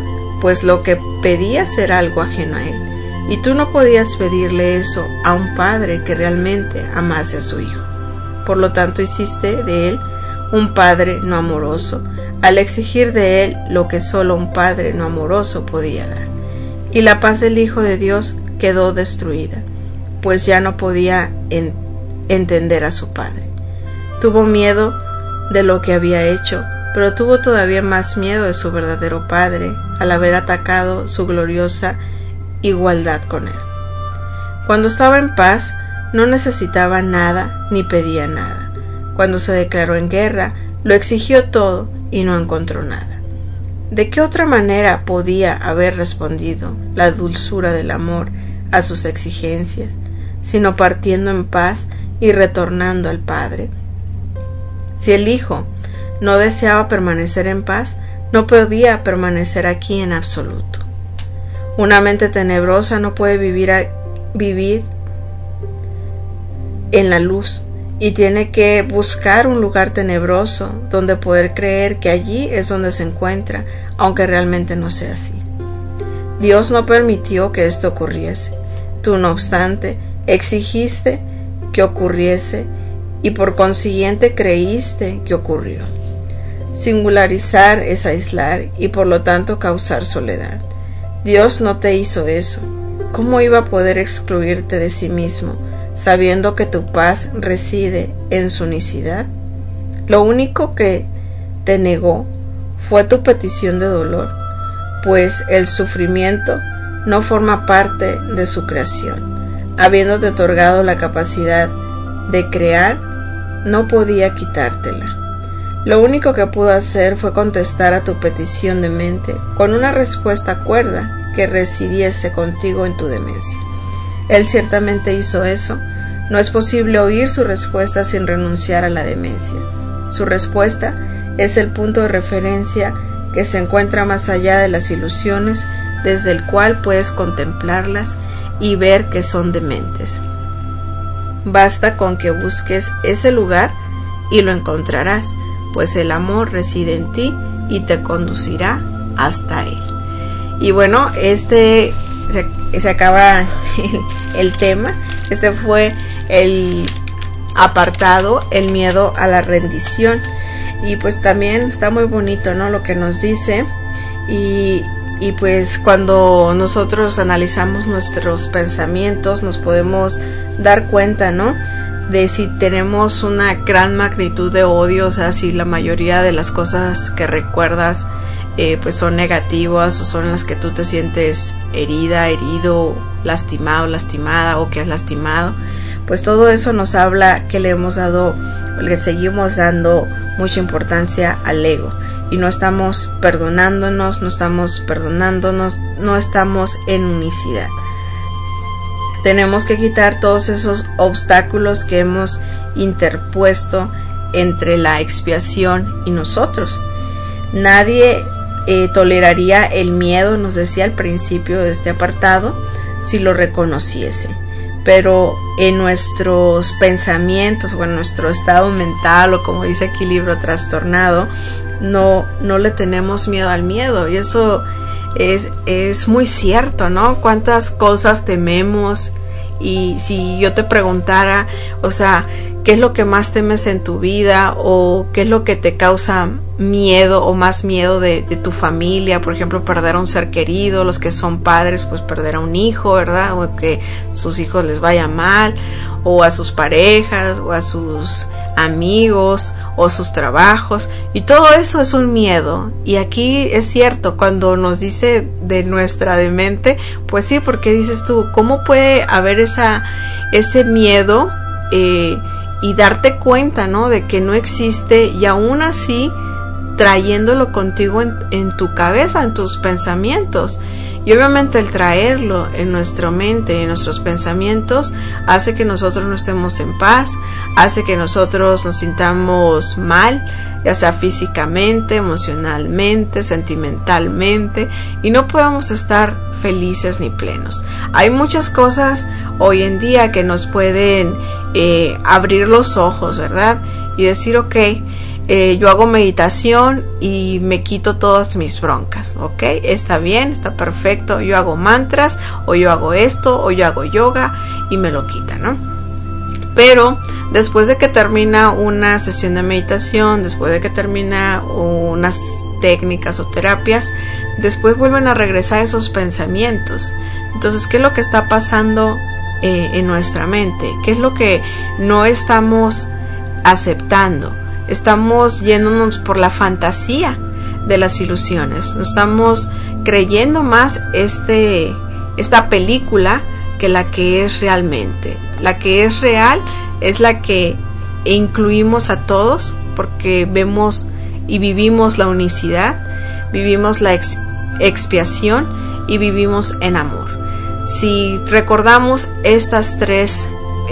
pues lo que pedías era algo ajeno a él, y tú no podías pedirle eso a un padre que realmente amase a su hijo. Por lo tanto, hiciste de él un padre no amoroso, al exigir de él lo que solo un padre no amoroso podía dar. Y la paz del Hijo de Dios quedó destruida, pues ya no podía entender a su padre. Tuvo miedo de lo que había hecho, pero tuvo todavía más miedo de su verdadero padre al haber atacado su gloriosa igualdad con él. Cuando estaba en paz, no necesitaba nada ni pedía nada. Cuando se declaró en guerra, lo exigió todo y no encontró nada. ¿De qué otra manera podía haber respondido la dulzura del amor a sus exigencias, sino partiendo en paz y retornando al Padre? Si el Hijo no deseaba permanecer en paz, no podía permanecer aquí en absoluto. Una mente tenebrosa no puede vivir en la luz, y tiene que buscar un lugar tenebroso donde poder creer que allí es donde se encuentra, aunque realmente no sea así. Dios no permitió que esto ocurriese. Tú, no obstante, exigiste que ocurriese y por consiguiente creíste que ocurrió. Singularizar es aislar y por lo tanto causar soledad. Dios no te hizo eso. ¿Cómo iba a poder excluirte de sí mismo, sabiendo que tu paz reside en su unicidad? Lo único que te negó fue tu petición de dolor, pues el sufrimiento no forma parte de su creación. Habiéndote otorgado la capacidad de crear, no podía quitártela. Lo único que pudo hacer fue contestar a tu petición de mente con una respuesta cuerda que residiese contigo en tu demencia. Él ciertamente hizo eso. No es posible oír su respuesta sin renunciar a la demencia. Su respuesta es el punto de referencia que se encuentra más allá de las ilusiones, desde el cual puedes contemplarlas y ver que son dementes. Basta con que busques ese lugar y lo encontrarás, pues el amor reside en ti y te conducirá hasta él. Y bueno, se acaba el tema. Este fue el apartado, el miedo a la rendición. Y pues también está muy bonito, ¿no?, lo que nos dice. Y pues cuando nosotros analizamos nuestros pensamientos, nos podemos dar cuenta, ¿no?, de si tenemos una gran magnitud de odio, o sea, si la mayoría de las cosas que recuerdas pues son negativas, o son las que tú te sientes herida, herido, lastimado, lastimada, o que has lastimado. Pues todo eso nos habla que le seguimos dando mucha importancia al ego, y no estamos perdonándonos, no estamos en unicidad. Tenemos que quitar todos esos obstáculos que hemos interpuesto entre la expiación y nosotros. Nadie toleraría el miedo, nos decía al principio de este apartado, si lo reconociese. Pero en nuestros pensamientos o en nuestro estado mental, o como dice aquí Libro Trastornado, no le tenemos miedo al miedo. Y eso es muy cierto, ¿no? Cuántas cosas tememos. Y si yo te preguntara, o sea, ¿qué es lo que más temes en tu vida? ¿O qué es lo que te causa miedo o más miedo de tu familia? Por ejemplo, perder a un ser querido. Los que son padres, pues perder a un hijo, ¿verdad? O que sus hijos les vaya mal, o a sus parejas, o a sus amigos, o sus trabajos. Y todo eso es un miedo. Y aquí es cierto, cuando nos dice de nuestra demente, pues sí, porque dices tú, ¿cómo puede haber ese miedo y darte cuenta, ¿no?, de que no existe, y aún así trayéndolo contigo en tu cabeza, en tus pensamientos? Y obviamente el traerlo en nuestra mente y en nuestros pensamientos hace que nosotros no estemos en paz, hace que nosotros nos sintamos mal, ya sea físicamente, emocionalmente, sentimentalmente, y no podamos estar felices ni plenos. Hay muchas cosas hoy en día que nos pueden abrir los ojos, ¿verdad? Y decir, ok, yo hago meditación y me quito todas mis broncas, ¿ok? Está bien, está perfecto. Yo hago mantras, o yo hago esto, o yo hago yoga y me lo quita, ¿no? Pero después de que termina una sesión de meditación, después de que termina unas técnicas o terapias, después vuelven a regresar esos pensamientos. Entonces, ¿qué es lo que está pasando en nuestra mente? ¿Qué es lo que no estamos aceptando? Estamos yéndonos por la fantasía de las ilusiones. No estamos creyendo más esta película que la que es realmente. La que es real es la que incluimos a todos, porque vemos y vivimos la unicidad, vivimos la expiación y vivimos en amor. Si recordamos estas tres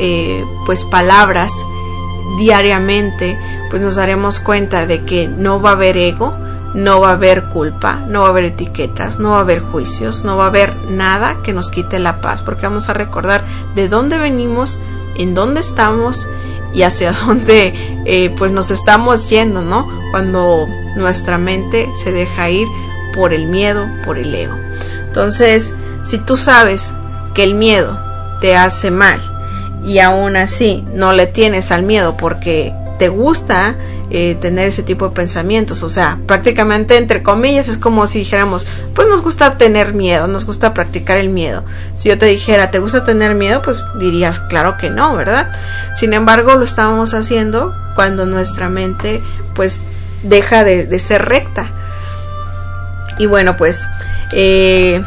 palabras diariamente, pues nos daremos cuenta de que no va a haber ego, no va a haber culpa, no va a haber etiquetas, no va a haber juicios, no va a haber nada que nos quite la paz, porque vamos a recordar de dónde venimos, en dónde estamos y hacia dónde pues nos estamos yendo, ¿no? Cuando nuestra mente se deja ir por el miedo, por el ego. Entonces, si tú sabes que el miedo te hace mal y aún así no le tienes al miedo porque te gusta tener ese tipo de pensamientos, o sea, prácticamente entre comillas es como si dijéramos, pues nos gusta tener miedo, nos gusta practicar el miedo. Si yo te dijera, ¿te gusta tener miedo? Pues dirías, claro que no, ¿verdad? Sin embargo, lo estábamos haciendo cuando nuestra mente pues deja de ser recta. Y bueno, pues me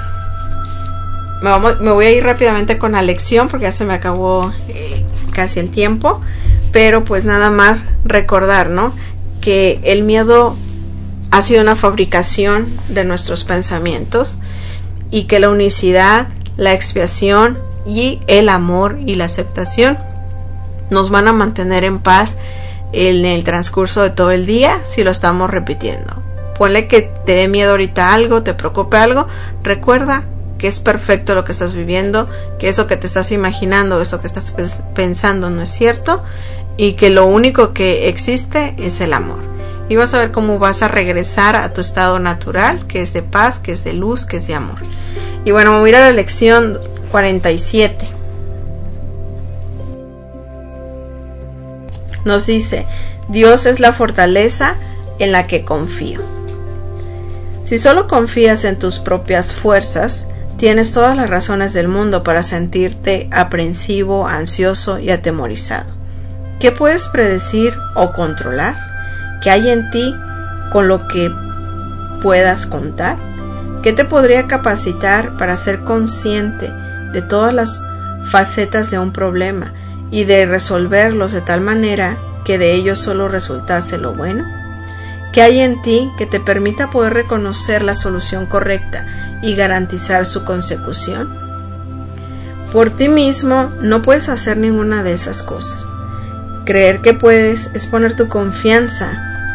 voy a ir rápidamente con la lección porque ya se me acabó casi el tiempo. Pero pues nada más recordar, ¿no? Que el miedo ha sido una fabricación de nuestros pensamientos y que la unicidad, la expiación y el amor y la aceptación nos van a mantener en paz en el transcurso de todo el día si lo estamos repitiendo. Ponle que te dé miedo ahorita algo, te preocupe algo, recuerda que es perfecto lo que estás viviendo, que eso que te estás imaginando, eso que estás pensando no es cierto, y que lo único que existe es el amor. Y vas a ver cómo vas a regresar a tu estado natural, que es de paz, que es de luz, que es de amor. Y bueno, vamos a ir a la lección 47. Nos dice, Dios es la fortaleza en la que confío. Si solo confías en tus propias fuerzas, tienes todas las razones del mundo para sentirte aprensivo, ansioso y atemorizado. ¿Qué puedes predecir o controlar? ¿Qué hay en ti con lo que puedas contar? ¿Qué te podría capacitar para ser consciente de todas las facetas de un problema y de resolverlos de tal manera que de ellos solo resultase lo bueno? ¿Qué hay en ti que te permita poder reconocer la solución correcta y garantizar su consecución? Por ti mismo no puedes hacer ninguna de esas cosas. Creer que puedes es poner tu confianza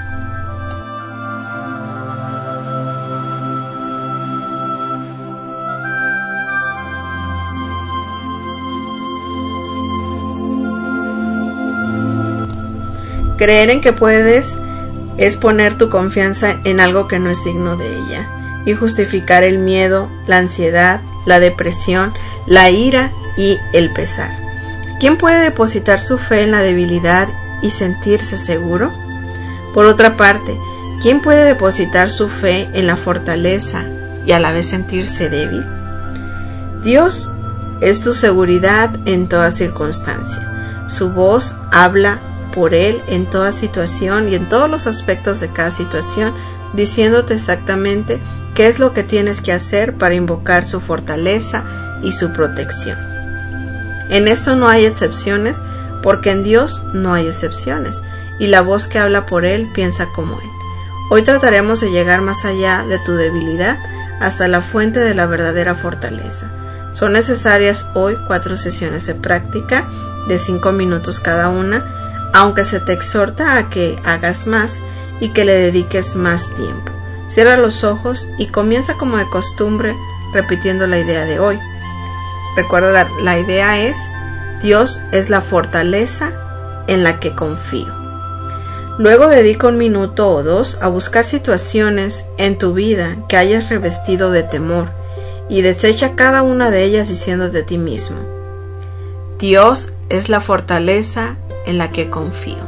es poner tu confianza en algo que no es digno de ella y justificar el miedo, la ansiedad, la depresión, la ira y el pesar. ¿Quién puede depositar su fe en la debilidad y sentirse seguro? Por otra parte, ¿quién puede depositar su fe en la fortaleza y a la vez sentirse débil? Dios es tu seguridad en toda circunstancia. Su voz habla por Él en toda situación y en todos los aspectos de cada situación, diciéndote exactamente qué es lo que tienes que hacer para invocar su fortaleza y su protección. En esto no hay excepciones, porque en Dios no hay excepciones, y la voz que habla por Él piensa como Él. Hoy trataremos de llegar más allá de tu debilidad hasta la fuente de la verdadera fortaleza. Son necesarias hoy 4 sesiones de práctica de 5 minutos cada una, aunque se te exhorta a que hagas más y que le dediques más tiempo. Cierra los ojos y comienza como de costumbre repitiendo la idea de hoy. Recuerda, la idea es: Dios es la fortaleza en la que confío. Luego dedica 1 minuto o 2 a buscar situaciones en tu vida que hayas revestido de temor y desecha cada una de ellas diciéndote a ti mismo: Dios es la fortaleza en la que confío.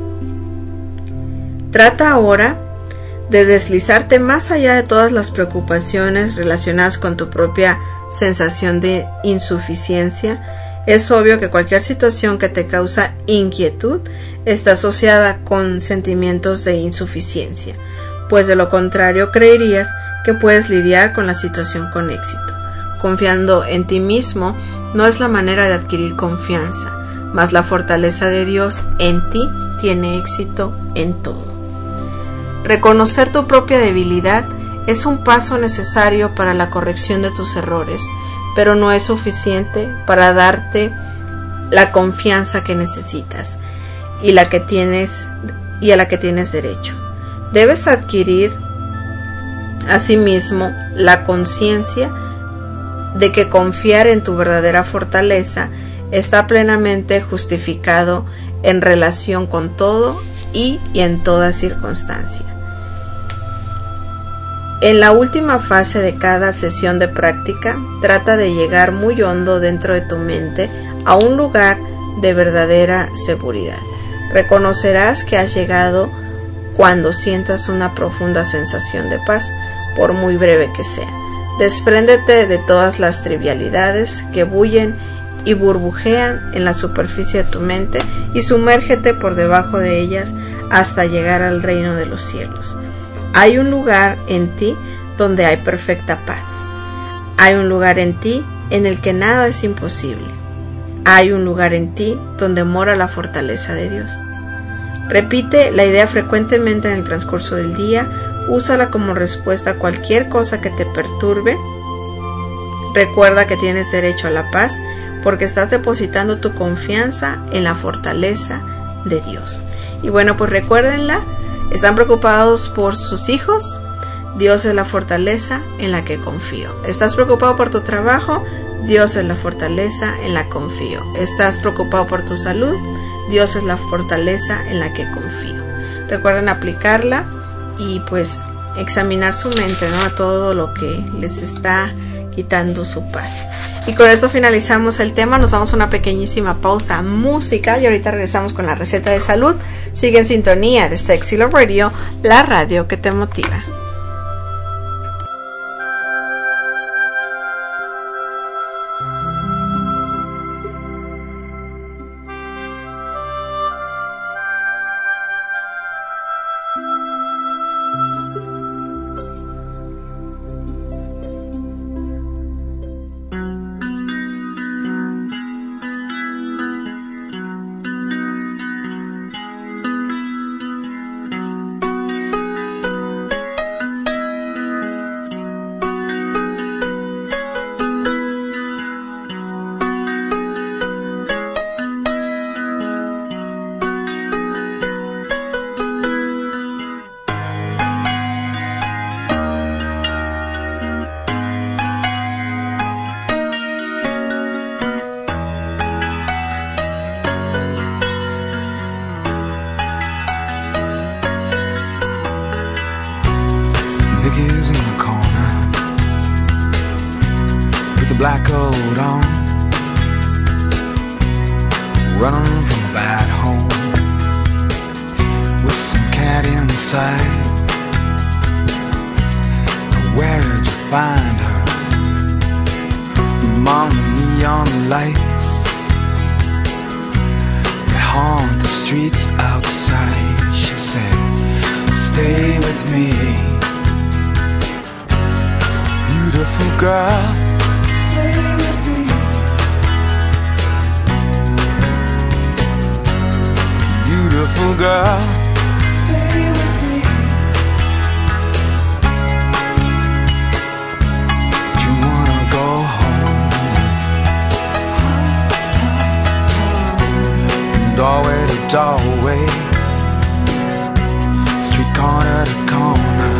Trata ahora de deslizarte más allá de todas las preocupaciones relacionadas con tu propia sensación de insuficiencia. Es obvio que cualquier situación que te causa inquietud está asociada con sentimientos de insuficiencia, pues de lo contrario creerías que puedes lidiar con la situación con éxito. Confiando en ti mismo no es la manera de adquirir confianza, mas la fortaleza de Dios en ti tiene éxito en todo. Reconocer tu propia debilidad es un paso necesario para la corrección de tus errores, pero no es suficiente para darte la confianza que necesitas y a la que tienes derecho. Debes adquirir asimismo la conciencia de que confiar en tu verdadera fortaleza está plenamente justificado en relación con todo y en toda circunstancia. En la última fase de cada sesión de práctica, trata de llegar muy hondo dentro de tu mente a un lugar de verdadera seguridad. Reconocerás que has llegado cuando sientas una profunda sensación de paz, por muy breve que sea. Despréndete de todas las trivialidades que bullen y burbujean en la superficie de tu mente y sumérgete por debajo de ellas hasta llegar al reino de los cielos. Hay un lugar en ti donde hay perfecta paz. Hay un lugar en ti en el que nada es imposible. Hay un lugar en ti donde mora la fortaleza de Dios. Repite la idea frecuentemente en el transcurso del día. Úsala como respuesta a cualquier cosa que te perturbe. Recuerda que tienes derecho a la paz porque estás depositando tu confianza en la fortaleza de Dios. Y bueno, pues recuérdenla. ¿Están preocupados por sus hijos? Dios es la fortaleza en la que confío. ¿Estás preocupado por tu trabajo? Dios es la fortaleza en la que confío. ¿Estás preocupado por tu salud? Dios es la fortaleza en la que confío. Recuerden aplicarla y pues examinar su mente, ¿no?, a todo lo que les está quitando su paz. Y con esto finalizamos el tema. Nos vamos a una pequeñísima pausa musical y ahorita regresamos con la receta de salud. Sigue en sintonía de Sexy Love Radio, la radio que te motiva. Biggie's in the corner with the black coat on, running from a bad home with some cat inside. Where did you find her? Among the neon lights that haunt the streets outside. She says, stay with me, beautiful girl, stay with me. Beautiful girl, stay with me. Do you wanna go home? From doorway to doorway, street corner to corner,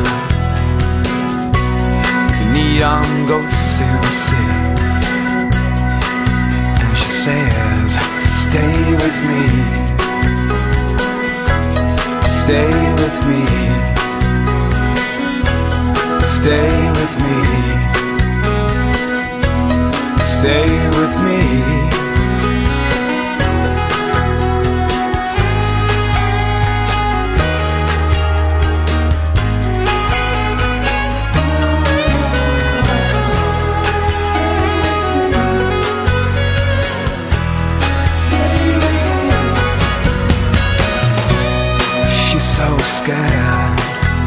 neon ghosts in the city. And she says, stay with me, Stay with me. Stay with me. Stay with me. So scared,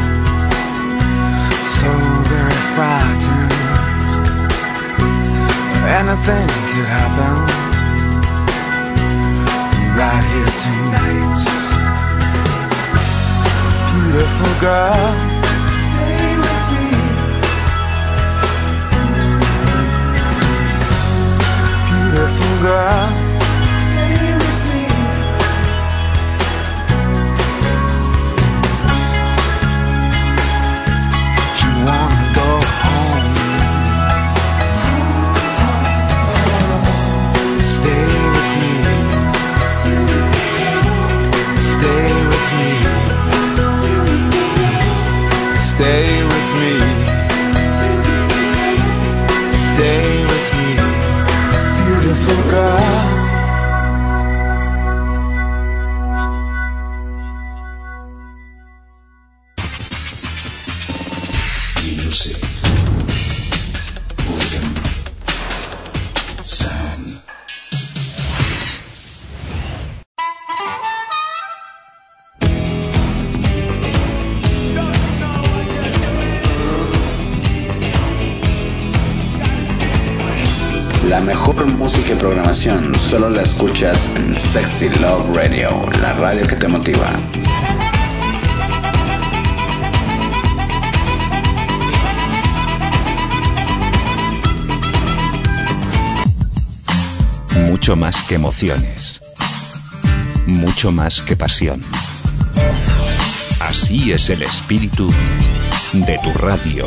so very frightened. Anything could happen right here tonight. Beautiful girl, stay with me. Beautiful girl, stay with me. Wanna go home. Stay with me. Stay with me. Stay with me. Stay with me. Beautiful girl. La mejor música y programación solo la escuchas en Sexy Love Radio, la radio que te motiva. Mucho más que emociones, mucho más que pasión. Así es el espíritu de tu radio.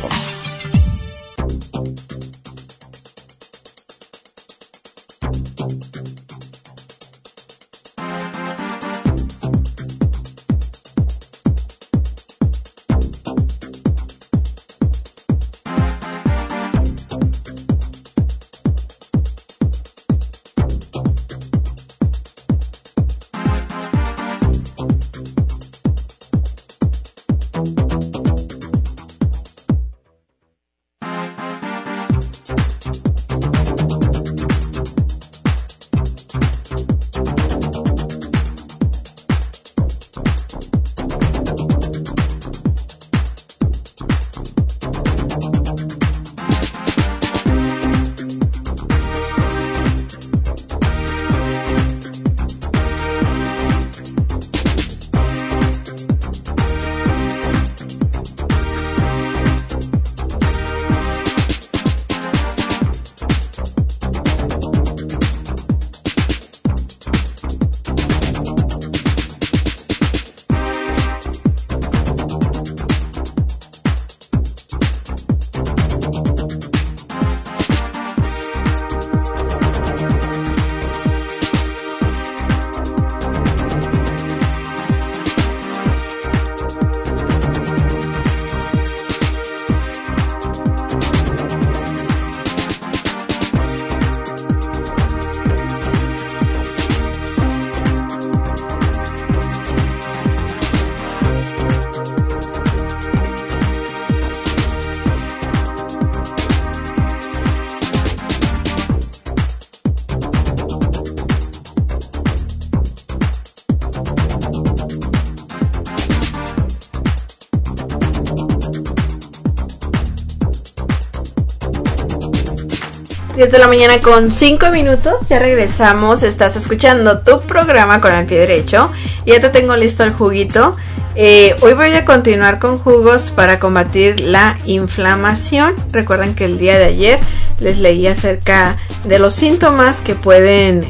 Desde la mañana con 5 minutos, ya regresamos. Estás escuchando tu programa con el pie derecho. Ya te tengo listo el juguito. Hoy voy a continuar con jugos para combatir la inflamación. Recuerden que el día de ayer les leí acerca de los síntomas que pueden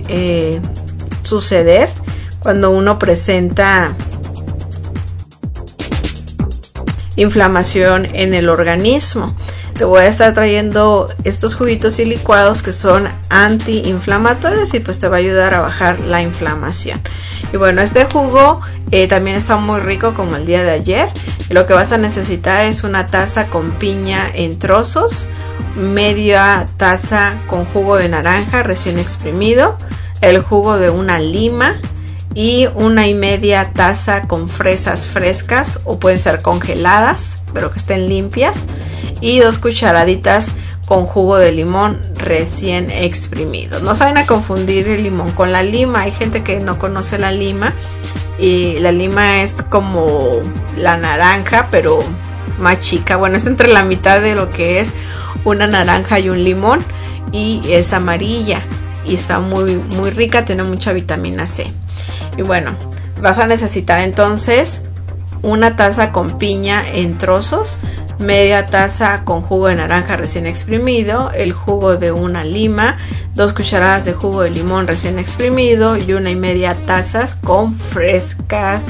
suceder cuando uno presenta inflamación en el organismo. te voy a estar trayendo estos juguitos y licuados que son antiinflamatorios y pues te va a ayudar a bajar la inflamación. Y bueno, este jugo también está muy rico como el día de ayer. Lo que vas a necesitar es una taza con piña en trozos, media taza con jugo de naranja recién exprimido, el jugo de una lima y 1,5 taza con fresas frescas o pueden ser congeladas pero que estén limpias, y 2 cucharaditas con jugo de limón recién exprimido. No se vayan a confundir el limón con la lima. Hay gente que no conoce la lima, y la lima es como la naranja pero más chica. Bueno, es entre la mitad de lo que es una naranja y un limón, y es amarilla y está muy muy rica, tiene mucha vitamina C. Y bueno, vas a necesitar entonces una taza con piña en trozos, media taza con jugo de naranja recién exprimido, el jugo de una lima, 2 cucharadas de jugo de limón recién exprimido y 1,5 tazas con fresas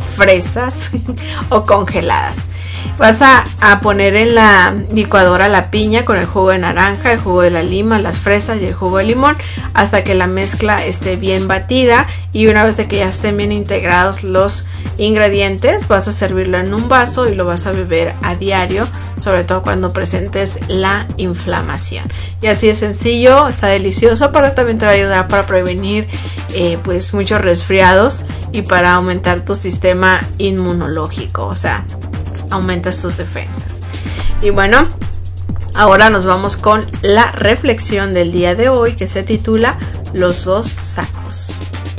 o congeladas. Vas a poner en la licuadora la piña con el jugo de naranja, el jugo de la lima, las fresas y el jugo de limón hasta que la mezcla esté bien batida, y una vez de que ya estén bien integrados los ingredientes vas a servirlo en un vaso y lo vas a beber a diario, sobre todo cuando presentes la inflamación. Y así es sencillo, está delicioso, pero también te va a ayudar para prevenir pues muchos resfriados y para aumentar tu sistema inmunológico, o sea, aumentas tus defensas. Y bueno, ahora nos vamos con la reflexión del día de hoy, que se titula Los 2 sacos.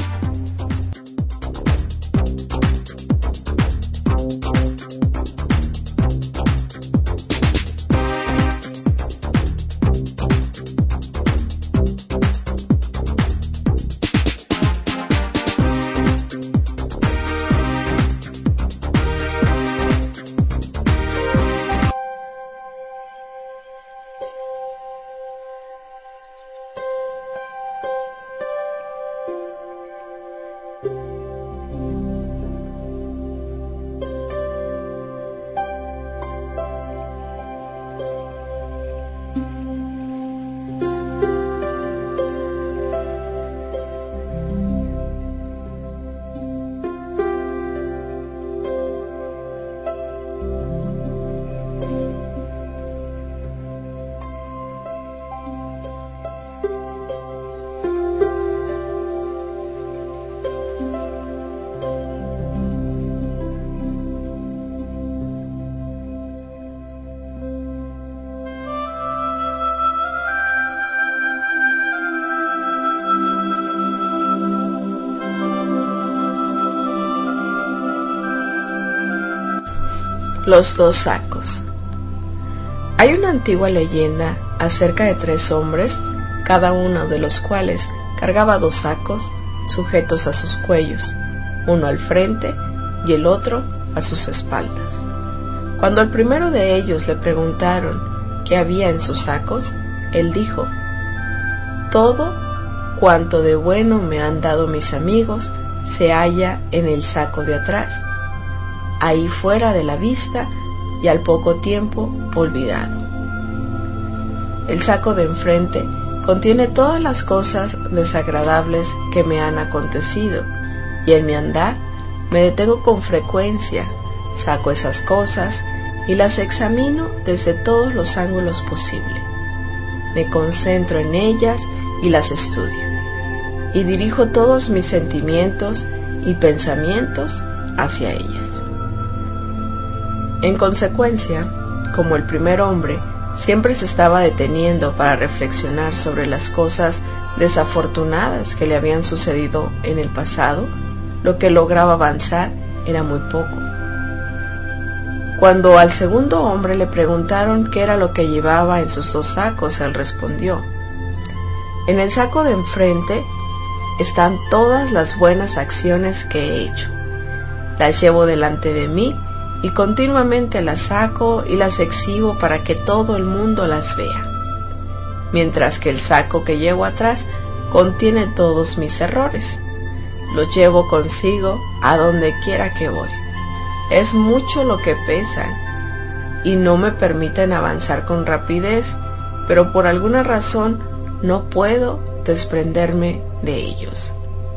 Los 2 sacos. Hay una antigua leyenda acerca de 3 hombres, cada uno de los cuales cargaba 2 sacos sujetos a sus cuellos, uno al frente y el otro a sus espaldas. Cuando al primero de ellos le preguntaron qué había en sus sacos, él dijo: todo cuanto de bueno me han dado mis amigos se halla en el saco de atrás, ahí fuera de la vista y al poco tiempo olvidado. El saco de enfrente contiene todas las cosas desagradables que me han acontecido, y en mi andar me detengo con frecuencia, saco esas cosas y las examino desde todos los ángulos posibles. Me concentro en ellas y las estudio, y dirijo todos mis sentimientos y pensamientos hacia ellas. En consecuencia, como el primer hombre siempre se estaba deteniendo para reflexionar sobre las cosas desafortunadas que le habían sucedido en el pasado, lo que lograba avanzar era muy poco. Cuando al segundo hombre le preguntaron qué era lo que llevaba en sus 2 sacos, él respondió: en el saco de enfrente están todas las buenas acciones que he hecho. Las llevo delante de mí y continuamente las saco y las exhibo para que todo el mundo las vea. Mientras que el saco que llevo atrás contiene todos mis errores. Los llevo consigo a donde quiera que voy. Es mucho lo que pesan y no me permiten avanzar con rapidez, pero por alguna razón no puedo desprenderme de ellos.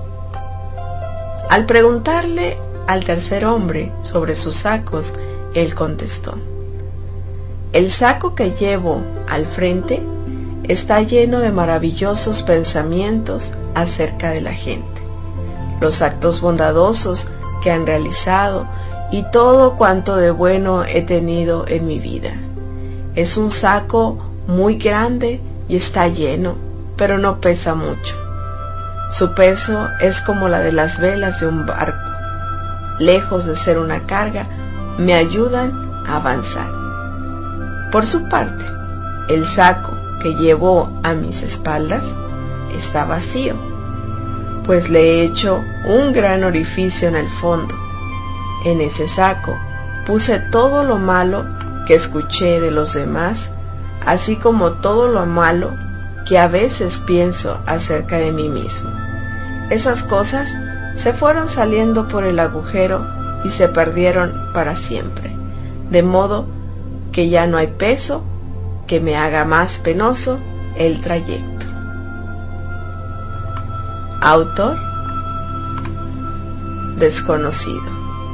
Al preguntarle al tercer hombre sobre sus sacos, él contestó: el saco que llevo al frente está lleno de maravillosos pensamientos acerca de la gente, los actos bondadosos que han realizado y todo cuanto de bueno he tenido en mi vida. Es un saco muy grande y está lleno, pero no pesa mucho. Su peso es como la de las velas de un barco. Lejos de ser una carga, me ayudan a avanzar. Por su parte, el saco que llevo a mis espaldas está vacío, pues le he hecho un gran orificio en el fondo. En ese saco puse todo lo malo que escuché de los demás, así como todo lo malo que a veces pienso acerca de mí mismo. Esas cosas se fueron saliendo por el agujero y se perdieron para siempre, de modo que ya no hay peso que me haga más penoso el trayecto. Autor desconocido.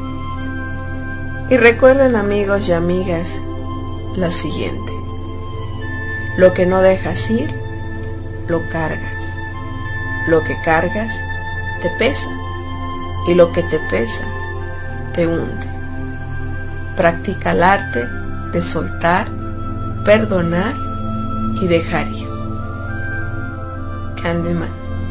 Y recuerden, amigos y amigas, lo siguiente: lo que no dejas ir, lo cargas. Lo que cargas te pesa, y lo que te pesa te hunde. Practica el arte de soltar, perdonar y dejar ir. Candyman.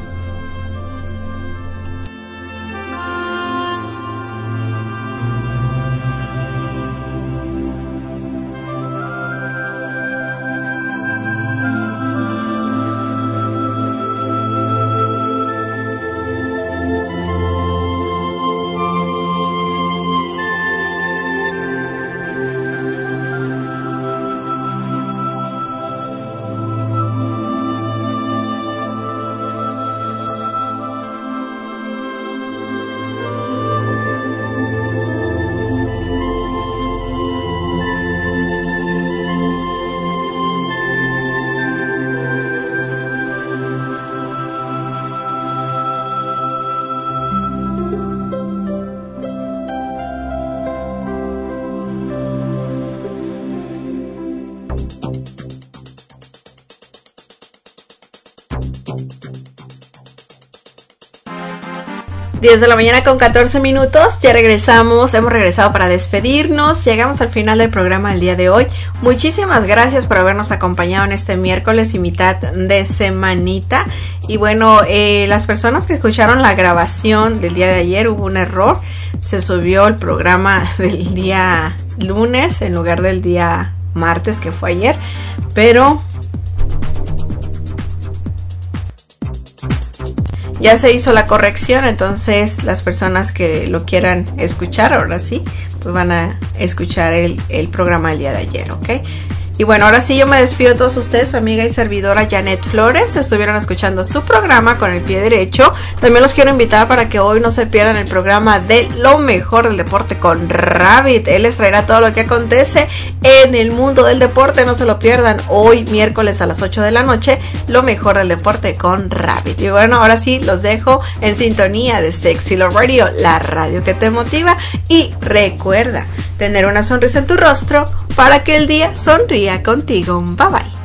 De la mañana con 14 minutos, ya regresamos, hemos regresado para despedirnos, llegamos al final del programa del día de hoy. Muchísimas gracias por habernos acompañado en este miércoles y mitad de semanita. Y bueno, las personas que escucharon la grabación del día de ayer, hubo un error, se subió el programa del día lunes en lugar del día martes, que fue ayer, pero ya se hizo la corrección. Entonces las personas que lo quieran escuchar, ahora sí, pues van a escuchar el programa del día de ayer, ¿ok? Y bueno, ahora sí yo me despido de todos ustedes, su amiga y servidora Janet Flores. Estuvieron escuchando su programa Con el Pie Derecho. También los quiero invitar para que hoy no se pierdan el programa de Lo Mejor del Deporte con Rabbit. Él les traerá todo lo que acontece en el mundo del deporte. No se lo pierdan, hoy miércoles a las 8 de la noche, Lo Mejor del Deporte con Rabbit. Y bueno, ahora sí los dejo en sintonía de Sexy Love Radio, la radio que te motiva. Y recuerda tener una sonrisa en tu rostro para que el día sonría contigo. Bye bye.